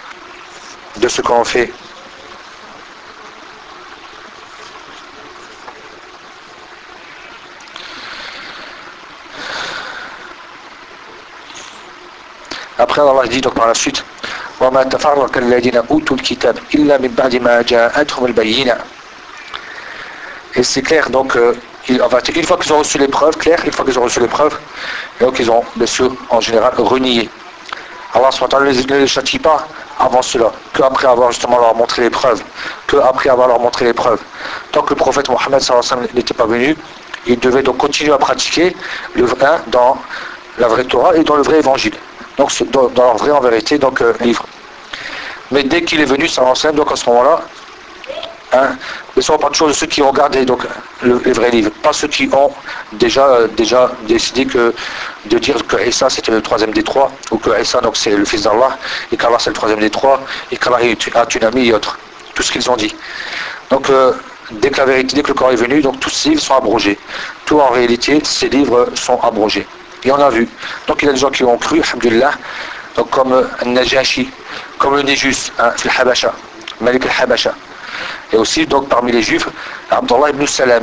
Après Allah dit donc par la suite وَمَا تَفَرَّقَ الَّذِينَ أُوتُوا الْكِتَابَ إِلَّا مِنْ بَعْدِ مَا جَاءَتْهُمُ الْبَيِّنَةُ. Et c'est clair donc une fois qu'ils ont reçu les preuves claires, une fois qu'ils ont reçu les preuves, donc ils ont bien sûr en général renié. Allah ne les châtie pas avant cela, qu'après avoir justement leur montré les preuves, qu'après avoir leur montré les preuves. Tant que le prophète Mohammed n'était pas venu, il devait donc continuer à pratiquer le vrai dans la vraie Torah et dans le vrai évangile. Donc dans leur vrai en vérité donc livre. Mais dès qu'il est venu, donc à ce moment-là, ne sont pas toujours de ceux qui ont regardé donc, les vrais livres, pas ceux qui ont déjà décidé de dire que Issa c'était le troisième des trois, ou que Issa donc c'est le fils d'Allah, et qu'Allah c'est le troisième des trois, et qu'Allah a une amie et autres. Tout ce qu'ils ont dit. Donc dès que le Coran est venu, donc tous ces livres sont abrogés. Tout en réalité, ces livres sont abrogés. Et on a vu. Donc il y a des gens qui ont cru, alhamdulillah, donc comme Najashi, comme le Néjus, le Habasha, Malik al-Habasha. Et aussi donc parmi les juifs, Abdullah ibn Salam,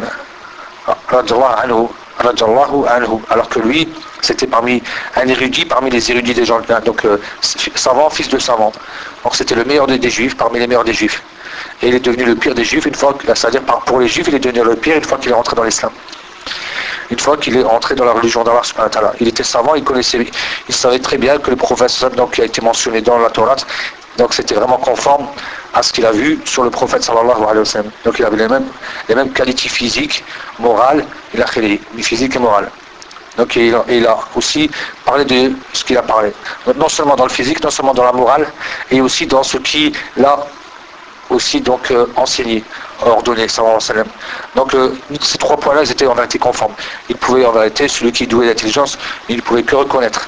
alors que lui, c'était un érudit parmi les érudits des gens, donc savant, fils de savant. Donc c'était le meilleur des juifs, parmi les meilleurs des juifs. Et il est devenu le pire des juifs, c'est-à-dire pour les juifs, il est devenu le pire une fois qu'il est rentré dans l'islam. Une fois qu'il est entré dans la religion d'Allah subhanahu wa ta'ala. Il était savant, il savait très bien que le prophète donc, qui a été mentionné dans la Torah, donc c'était vraiment conforme à ce qu'il a vu sur le prophète sallallahu alayhi wa sallam. Donc il avait les mêmes qualités physiques, morales, physiques et morales. Donc il a aussi parlé de ce qu'il a parlé. Donc, non seulement dans le physique, non seulement dans la morale, et aussi dans ce qu'il a aussi donc enseigné, ordonné, sallallahu alayhi wa sallam. Donc ces trois points-là, ils étaient en vérité conformes. Il pouvait en vérité, celui qui douait d'intelligence, il ne pouvait que reconnaître.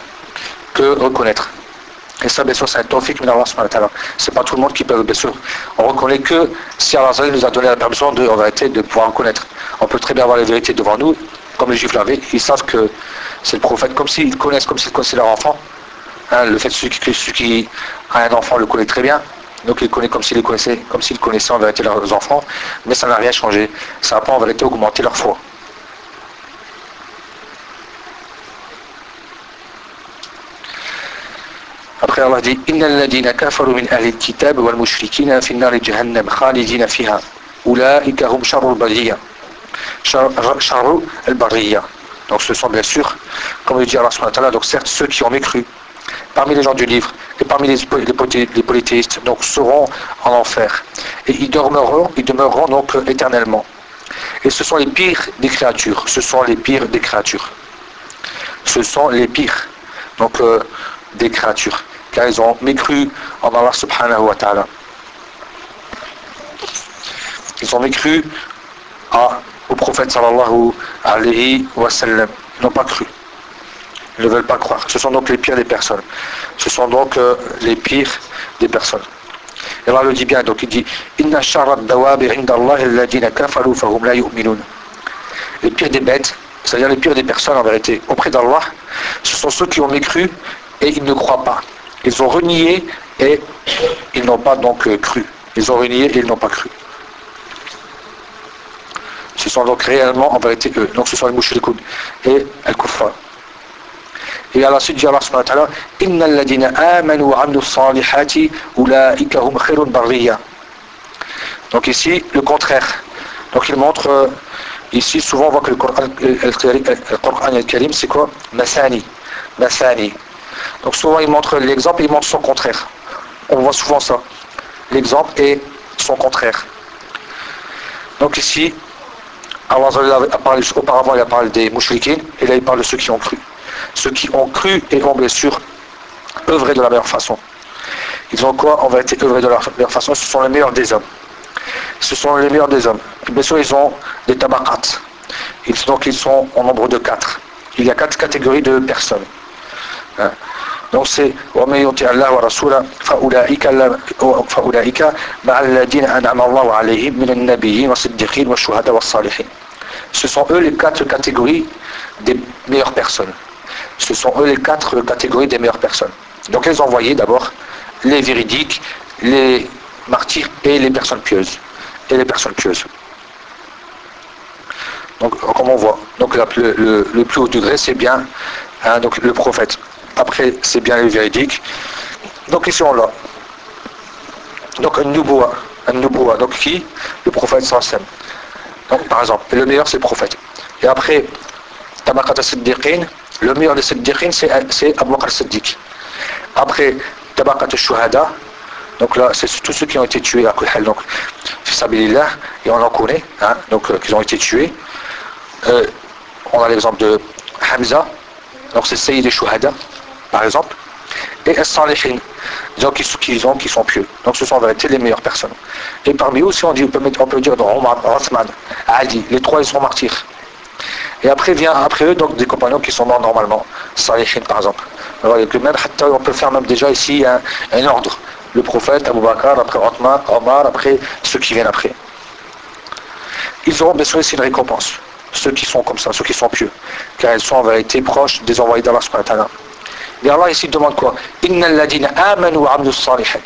Et ça, bien sûr, c'est un tawfiq min Allah subhanahu wa ta'ala. C'est pas tout le monde qui peut, bien sûr. On reconnaît que si Allah nous a donné la permission en vérité de pouvoir reconnaître. On peut très bien avoir les vérités devant nous, comme les juifs l'avaient. Ils savent que c'est le prophète, comme s'ils connaissent leur enfant. Le fait que celui qui a un enfant le connaît très bien. Donc il connaît comme s'il connaissait en vérité leurs enfants. Mais ça n'a rien changé. Ça n'a pas en vérité augmenté leur foi. Après Allah dit Innal ladina kafaru min ahli al-kitab wal mushrikina fi an-nar jahannam khalidina fiha ulaika hum sharrul bariyya. Sharrul al-bariyya. Donc ce sont bien sûr, comme le dit Allah subhanahu wa ta'ala, donc certes ceux qui ont mécru parmi les gens du livre et parmi les polythéistes donc seront en enfer et ils demeureront donc éternellement. Et ce sont les pires des créatures, ce sont les pires donc des créatures, car ils ont mécru en Allah subhanahu wa ta'ala. Ils ont mécru au prophète sallallahu alayhi wa sallam. Ils n'ont pas cru. Ils ne veulent pas croire. Ce sont donc les pires des personnes. Ce sont donc les pires des personnes. Et Allah le dit bien, donc il dit Inna sharra ad-dawabi 'inda Allah alladhina kafaru fahum la yu'minun. Les pires des bêtes, c'est-à-dire les pires des personnes en vérité, auprès d'Allah, ce sont ceux qui ont mécru et ils ne croient pas. Ils ont renié et ils n'ont pas donc cru. Ils ont renié et ils n'ont pas cru. Ce sont donc réellement en vérité eux. Donc ce sont les mushrikoun et al-kuffar. Et à la suite dit Allah subhanahu wa ta'ala Innal ladina amanu wa 'amilu s-salihati ulaika hum khairun bariyya. Donc ici le contraire. Donc il montre ici souvent on voit que le Coran al-Karim c'est quoi Masani. Donc souvent il montre l'exemple et il montre son contraire. On voit souvent ça. L'exemple et son contraire. Donc ici, Allah a parlé, auparavant il a parlé des mouchriquins et là il parle de ceux qui ont cru. Ceux qui ont cru et ont bien sûr œuvré de la meilleure façon. Ils ont quoi? En vérité œuvré de la meilleure façon. Ce sont les meilleurs des hommes. Bien sûr ils ont des tabaqat. Donc ils sont en nombre de 4. Il y a 4 catégories de personnes. Donc c'est وَمَن يُطِعِ اللَّهَ وَرَسُولَهُ فَأُولَئِكَ مَعَ الَّذِينَ أَنْعَمَ اللَّهُ عَلَيْهِمْ مِنَ النَّبِيِّينَ وَالصِّدِّيقِينَ وَالشُّهَدَاءِ وَالصَّالِحِينَ. Ce sont eux les 4 catégories des meilleures personnes. Ce sont eux les 4 catégories des meilleures personnes. Donc les envoyés d'abord, les véridiques, les martyrs et les personnes pieuses. Donc comme on voit, donc le plus haut degré c'est bien donc le prophète. Après c'est bien les véridiques. Donc ici on l'a. Donc un nubuwa, donc qui? Le prophète sallallahu alayhi wa sallam. Donc par exemple, le meilleur c'est le prophète. Et après, Tabaqat al-Siddiqin, le meilleur des Siddiqin, c'est Abu Bakr al-Siddiq. Après, Tabaqat al-Shuhada, donc là, c'est tous ceux qui ont été tués à Kulhal, donc, Fisabilillah, et on en connaît, hein, donc, qui ont été tués. On a l'exemple de Hamza, donc c'est Sayyid al-Shuhada, par exemple, et As-Salihin, donc qui sont pieux. Donc ce sont en vérité les meilleures personnes. Et parmi eux aussi, on peut dire dans Omar, Othman, Ali, les trois ils sont martyrs. Et après vient après eux donc des compagnons qui sont morts normalement, Salihin par exemple. Alors, on peut faire même déjà ici un ordre. Le prophète, Abu Bakr, après Othman, Omar, après ceux qui viennent après. Ils auront bien sûr ici une récompense. Ceux qui sont comme ça, ceux qui sont pieux. Car ils sont en vérité proches des envoyés d'Allah subhanahu wa ta'ala. Et Allah ici demande quoi? Innal ladina amanu wa amilus salihat.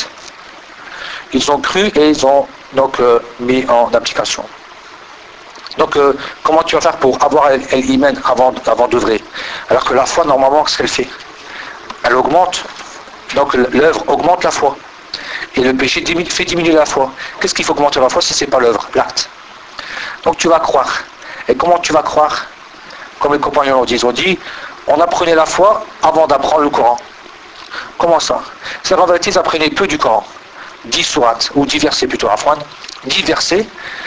Ils ont cru et ils ont donc mis en application. Donc comment tu vas faire pour avoir l'iman avant d'œuvrer? Alors que la foi normalement ce qu'elle fait, elle augmente, donc l'œuvre augmente la foi. Et le péché fait diminuer la foi. Qu'est-ce qu'il faut augmenter la foi si ce n'est pas l'œuvre, l'acte? Donc tu vas croire. Et comment tu vas croire? Comme les compagnons ont dit, on apprenait la foi avant d'apprendre le Coran. Comment ça? C'est en vérité, ils apprenaient peu du Coran. 10 sourates, ou 10 versets plutôt, Afwan. 10 versets.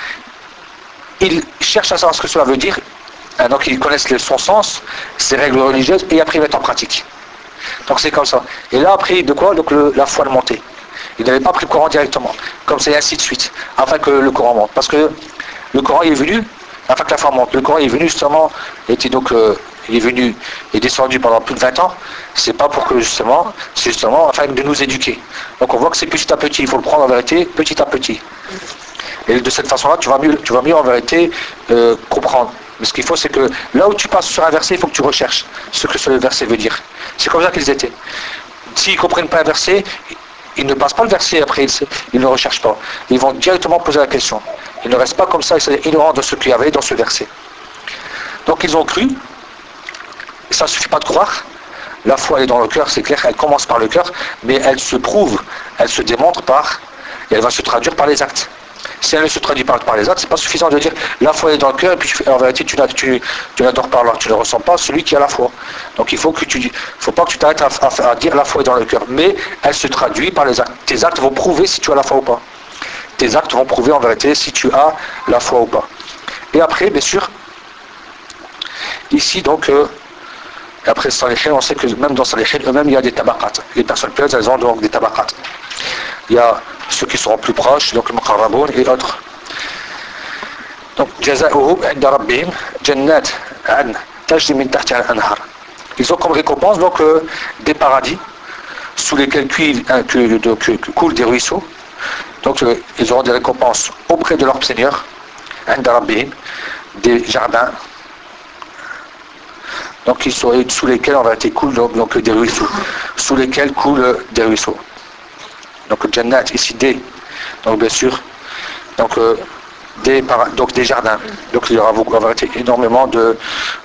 Ils cherchent à savoir ce que cela veut dire. Donc ils connaissent son sens, ses règles religieuses, et après ils mettent en pratique. Donc c'est comme ça. Et là après, de quoi? Donc la foi montait. Ils n'avaient pas pris le Coran directement. Comme c'est ainsi de suite. Afin que le Coran monte. Parce que le Coran est venu, afin que la foi monte. Le Coran est venu justement, il est venu et descendu pendant plus de 20 ans. C'est pas pour que justement, c'est justement afin de nous éduquer. Donc on voit que c'est petit à petit. Il faut le prendre en vérité, petit à petit. Et de cette façon-là, tu vas mieux en vérité comprendre. Mais ce qu'il faut, c'est que là où tu passes sur un verset, il faut que tu recherches ce que ce verset veut dire. C'est comme ça qu'ils étaient. S'ils ne comprennent pas un verset, ils ne passent pas le verset après, ils ne recherchent pas. Ils vont directement poser la question. Ils ne restent pas comme ça, ils sont ignorants de ce qu'il y avait dans ce verset. Donc ils ont cru, et ça ne suffit pas de croire. La foi elle est dans le cœur, c'est clair, elle commence par le cœur, mais elle se prouve, elle se démontre et elle va se traduire par les actes. Si elle ne se traduit pas par les actes, c'est pas suffisant de dire la foi est dans le cœur et puis en vérité tu n'adores pas Allah, tu ne ressens pas celui qui a la foi. Donc il faut pas que tu t'arrêtes à dire la foi est dans le cœur, mais elle se traduit par les actes. Tes actes vont prouver si tu as la foi ou pas. Tes actes vont prouver en vérité si tu as la foi ou pas. Et après, bien sûr, ici donc, après Salihin, on sait que même dans Salihin, eux-mêmes il y a des tabaqat. Les personnes pieuses, elles ont donc des tabaqat. Il y a ceux qui seront plus proches, donc le muqarraboun et autres. Donc, jaza'uhum 'inda rabbihim jannat 'adn tajri min tahtiha al-anhar. Ils ont comme récompense donc des paradis sous lesquels coulent des ruisseaux. Donc ils auront des récompenses auprès de leur Seigneur, 'inda rabbihim, des jardins. Donc sous lesquels en vérité coulent donc des ruisseaux, sous lesquels coulent des ruisseaux. Donc le Jannat ici donc bien sûr donc des jardins. Donc il y aura en vérité énormément de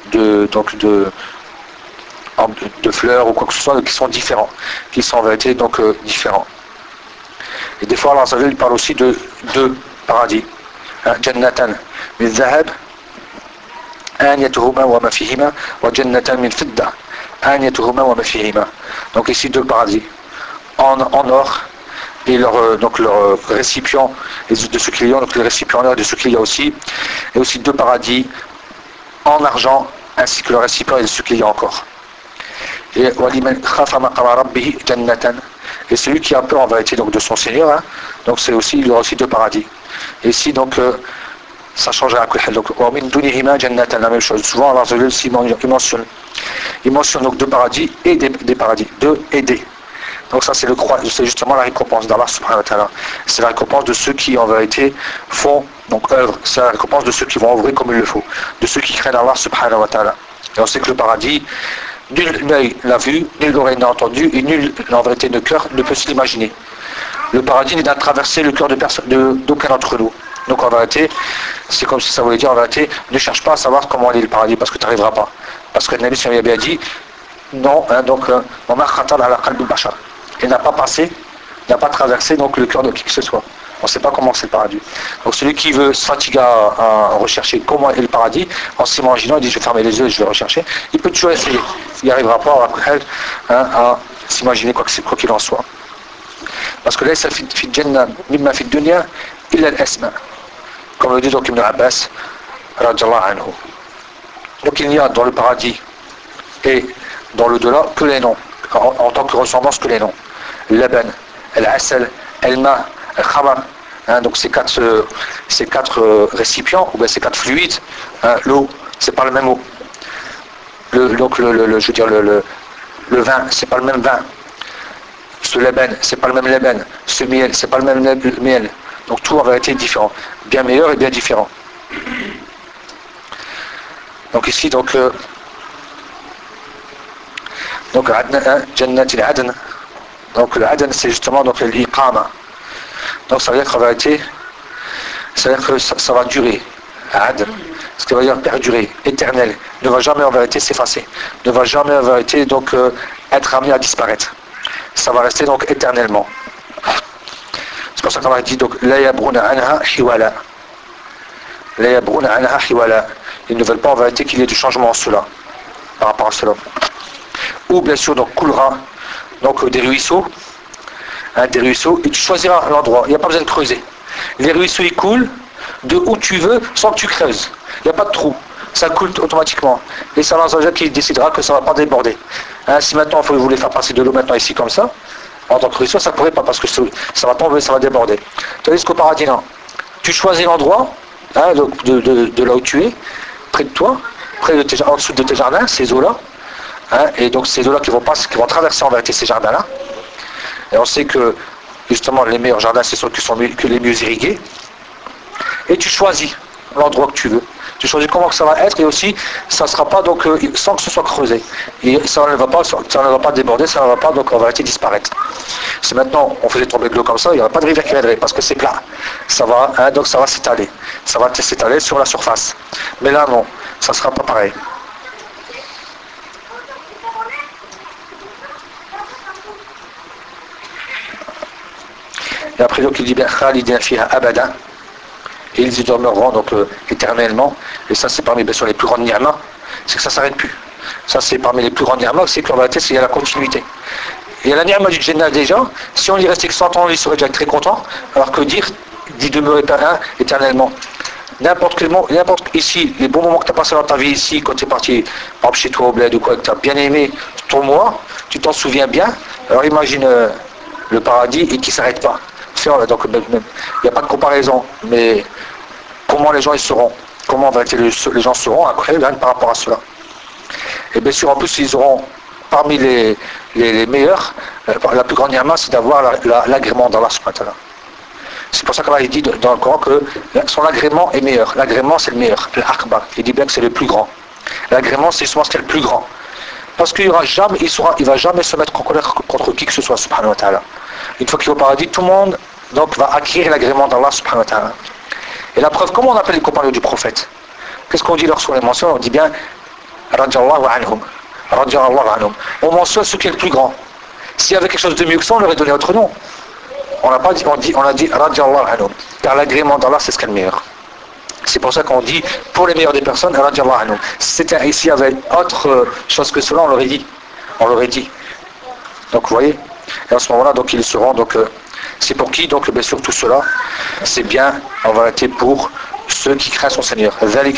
fleurs ou quoi que ce soit qui sont différents, qui sont en vérité donc différents. Et des fois Allah parle aussi de deux paradis. Jannatan min dhahab آنيتهما وما فيهما وجنة من فضة آنيتهما وما فيهما. Donc ici deux paradis en or et leur récipient et de ce qu'il y a, donc le récipient en or et de ce qu'il y a aussi, et aussi deux paradis en argent ainsi que le récipient et de ce qu'il y a encore. Et وَلِمَنْ خَافَ مَقَامَ رَبِّهِ جَنَّةً. Et celui qui a peur en vérité donc de son Seigneur, hein, donc il y aura aussi deux paradis. Et ici donc ça change à quoi. Donc وَمِنْ دُونِهِمَا جَنَّةً, la même chose. Souvent Allah il mentionne donc deux paradis et des paradis, deux et des. Donc ça c'est justement la récompense d'Allah subhanahu wa ta'ala. C'est la récompense de ceux qui en vérité font donc œuvre. C'est la récompense de ceux qui vont œuvrer comme il le faut, de ceux qui craignent Allah subhanahu wa ta'ala. Et on sait que le paradis, nul n'œil l'a vu, nul l'oreille n'a entendu, et nul en vérité de cœur ne peut se l'imaginer. Le paradis n'est pas traverser le cœur d'aucun d'entre nous. Donc en vérité, c'est comme si ça voulait dire en vérité, ne cherche pas à savoir comment est le paradis parce que tu n'arriveras pas. Parce que le Nabi sallallahu alayhi wa sallam a bien dit, non, hein, donc il n'a pas passé, n'a pas traversé donc le cœur de qui que ce soit. On ne sait pas comment c'est le paradis. Donc celui qui veut se fatiguer à rechercher comment est le paradis, en s'imaginant, il dit je vais fermer les yeux, je vais rechercher, il peut toujours essayer. Il n'y arrivera pas à s'imaginer quoi qu'il en soit. Parce que là, ça fit Jannah, mimma fit dunya, illa al-asma. Comme le dit donc Ibn Abbas, radiyallahu anhu. Donc il n'y a dans le paradis et dans le delà que les noms, en tant que ressemblance que les noms. Laban, al-asal, al-ma, al-khamar. Donc ces quatre récipients, ou bien ces quatre fluides, l'eau, c'est pas le même eau. Je veux dire le vin, c'est pas le même vin. Ce laban, c'est pas le même laban. Ce miel, c'est pas le même miel. Donc tout en vérité est différent, bien meilleur et bien différent. Donc ici donc Jannat al-Adn. Donc l'Adn c'est justement donc l'iqama. Donc ça veut dire qu'en vérité, ça veut dire que ça va durer. Adn, ce qui veut dire perdurer, éternel, ne va jamais en vérité s'effacer, ne va jamais en vérité donc être amené à disparaître. Ça va rester donc éternellement. C'est pour ça qu'on a dit donc la yabruna anha hiwala. La yabruna anha hiwala. Ils ne veulent pas en vérité qu'il y ait du changement en cela, par rapport à cela. Ou bien sûr donc coulera donc des ruisseaux, et tu choisiras l'endroit. Il n'y a pas besoin de creuser. Les ruisseaux ils coulent de où tu veux sans que tu creuses. Il n'y a pas de trou. Ça coule automatiquement. Et c'est Allah qui décidera que ça ne va pas déborder. Si maintenant vous voulez faire passer de l'eau maintenant ici comme ça, en tant que ruisseau, ça ne pourrait pas parce que ça va tomber, ça va déborder. Tandis qu'au paradis, non. Tu choisis l'endroit de là où tu es, près de toi, en dessous de tes jardins, ces eaux-là. Et donc ces eaux-là qui vont traverser en vérité ces jardins-là. Et on sait que justement les meilleurs jardins, c'est ceux qui sont les mieux irrigués. Et tu choisis l'endroit que tu veux. Tu choisis comment ça va être et aussi ça ne sera pas donc sans que ce soit creusé. Et ça ne va pas déborder, ça ne va pas donc en vérité disparaître. Si maintenant on faisait tomber de l'eau comme ça, il n'y aurait pas de rivière qui viendrait parce que c'est plat. Ça va donc ça va s'étaler. Ça va s'étaler sur la surface. Mais là non, ça ne sera pas pareil. Et après donc il dit bien Khalidin fiha abada. Et ils y demeureront donc éternellement. Et ça c'est parmi bien sûr les plus grandes ni'mas, c'est que ça ne s'arrête plus. Ça c'est parmi les plus grandes ni'mas, c'est qu'en vérité il y a la continuité. Et la ni'ma du Jannah déjà, si on y restait que 100 ans, il serait déjà très content, alors que d'y demeurer éternellement. N'importe ici, les bons moments que tu as passés dans ta vie ici, quand tu es parti par chez toi au bled ou quoi, que tu as bien aimé ton mois, tu t'en souviens bien, alors imagine le paradis et qui ne s'arrête pas. Donc il n'y a pas de comparaison, mais comment les gens y seront, comment les gens seront après par rapport à cela. Et bien sûr en plus ils auront parmi les meilleurs, la plus grande ni'ma c'est d'avoir l'agrément d'Allah subhanahu wa ta'ala. C'est pour ça qu'Allah dit dans le Coran que son agrément est meilleur. L'agrément c'est le meilleur, l'akbar. Il dit bien que c'est le plus grand. L'agrément c'est souvent ce qui est le plus grand. Parce qu'il ne va jamais se mettre en colère contre qui que ce soit subhanahu wa ta'ala. Une fois qu'il est au paradis, tout le monde donc, va acquérir l'agrément d'Allah subhanahu wa ta'ala. Et la preuve, comment on appelle les compagnons du prophète? Qu'est-ce qu'on dit lorsqu'on les mentionne? On dit bien Radiyallahu anhum. Radiyallahu anhum. On mentionne ce qui est le plus grand. S'il y avait quelque chose de mieux que ça, on leur aurait donné autre nom. On n'a pas dit, on a dit Radiyallahu anhum. Car l'agrément d'Allah, c'est ce qui est le meilleur. C'est pour ça qu'on dit pour les meilleures des personnes Radiyallahu anhum. S'il y avait autre chose que cela, on l'aurait dit. On l'aurait dit. Donc vous voyez. Et à ce moment-là, donc ils seront donc. C'est pour qui donc bien sûr tout cela? C'est bien en vérité pour ceux qui craignent son Seigneur.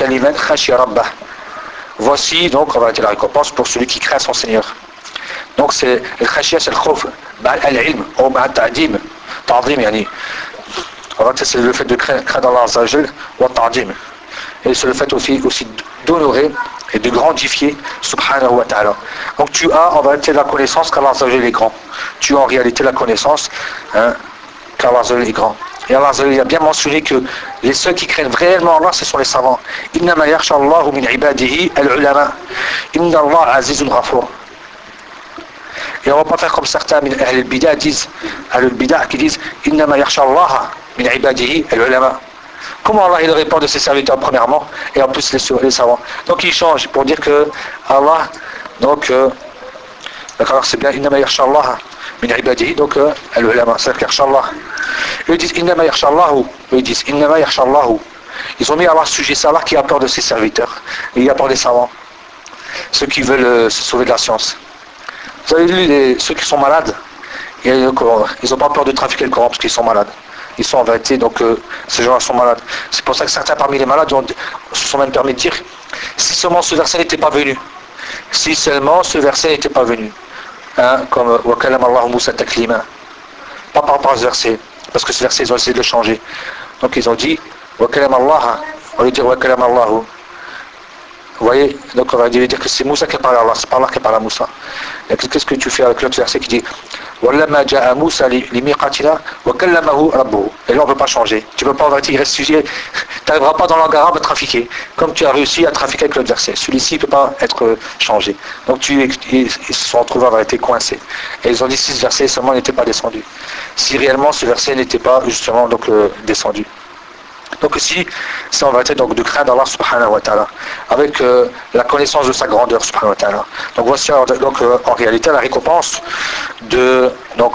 Voici donc en vérité la récompense pour celui qui craint son Seigneur. Donc c'est le khashia, c'est le khawf, al-ilm ou al-ta'dim, ta'dim yani. En vérité c'est le fait de craindre Allah Azza wa Jal wa ta'dim. Et c'est le fait aussi d'honorer et de grandifier subhanahu wa ta'ala. Donc tu as en vérité la connaissance qu'Allah Azza wa Jal est grand. Tu as en réalité la connaissance qu'Allah Azza wa Jal est grand. Et Allah Azza wa Jal a bien mentionné que les seuls qui craignent réellement Allah, ce sont les savants. Innama yakhsha Allahu min ibadihi al-ulama. Inna Allah azizun ghafur. Et on ne va pas faire comme certains al-bida disent, al-bida qui disent Innama yakhsha Allah min ibadihi al-ulama. Comment Allah il répond de ses serviteurs premièrement et en plus les savants. Donc il change pour dire que Allah, donc d'accord c'est bien Innama yakhsha Allah min ibadihi, donc al-ulama, c'est-à-dire qu'Yakhshallah. Eux disent innama yakhshallahu, eux disent innama yakhshallahu. Ils ont mis à Allah sujet, c'est Allah qui a peur de ses serviteurs. Et il a peur des savants, ceux qui veulent se sauver de la science. Vous avez lu ceux qui sont malades, ils n'ont pas peur de trafiquer le Coran parce qu'ils sont malades. Ils sont en vérité, donc ces gens-là sont malades. C'est pour ça que certains parmi les malades se sont même permis de dire si seulement ce verset n'était pas venu. Si seulement ce verset n'était pas venu. Hein, comme wa kalama Allahu Musa taklima. Pas par rapport à ce verset, parce que ce verset ils ont essayé de le changer. Donc ils ont dit wa kalama Allah, on va dire wa kalama Allahu. Vous voyez, donc on va dire que c'est Moussa qui parle à Allah, c'est pas Allah qui parle à Moussa. Et qu'est-ce que tu fais avec l'autre verset qui dit وَلَمَّا جَاءَ مُوسَى لِمِيقَاتِنَا وَكَلَّمَهُ رَبُّهُ. Et là on ne peut pas changer. Tu ne peux pas en vérité, il reste sujet. Tu n'arriveras pas dans la langue arabe à trafiquer. Comme tu as réussi à trafiquer avec l'autre verset. Celui-ci ne peut pas être changé. Donc ils se sont retrouvés en vérité coincés. Et ils ont dit si ce verset seulement n'était pas descendu. Si réellement ce verset n'était pas justement donc descendu. Donc ici, c'est en vérité donc, de craindre Allah subhanahu wa ta'ala, avec la connaissance de sa grandeur subhanahu wa ta'ala. Donc voici donc, en réalité la récompense de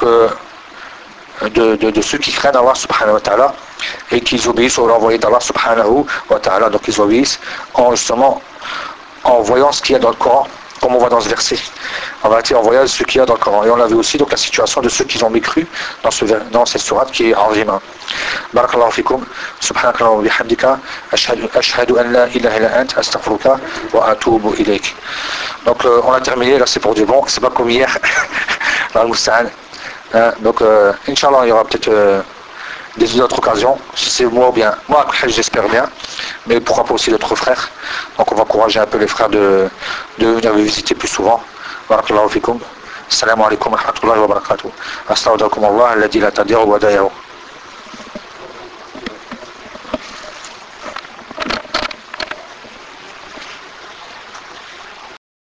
ceux qui craignent Allah subhanahu wa ta'ala et qui obéissent au renvoyé d'Allah subhanahu wa ta'ala. Donc ils obéissent justement en voyant ce qu'il y a dans le Coran, comme on voit dans ce verset. En vérité, en voyant ce qu'il y a dans le Coran. Et on a vu aussi donc, la situation de ceux qui ont mécru dans cette sourate qui est en rima. Barakallahu fikum, subhanakallahu wa bihamdika, ashhadu an la ilaha illa ant, astaghfiruka wa atubu ilayk. Donc on a terminé, là c'est pour du bon, c'est pas comme hier, dans le Mousta'an. Donc Inch'Allah, il y aura peut-être des autres occasions, si c'est moi ou bien, moi j'espère bien, mais pourquoi pas aussi d'autres frères. Donc on va encourager un peu les frères de venir me visiter plus souvent. Barakallahu fikum. Assalamu alaikum wa rahmatullahi wa barakatuh. Astaghfirullahallah alladhi la tadiru wa dayahu.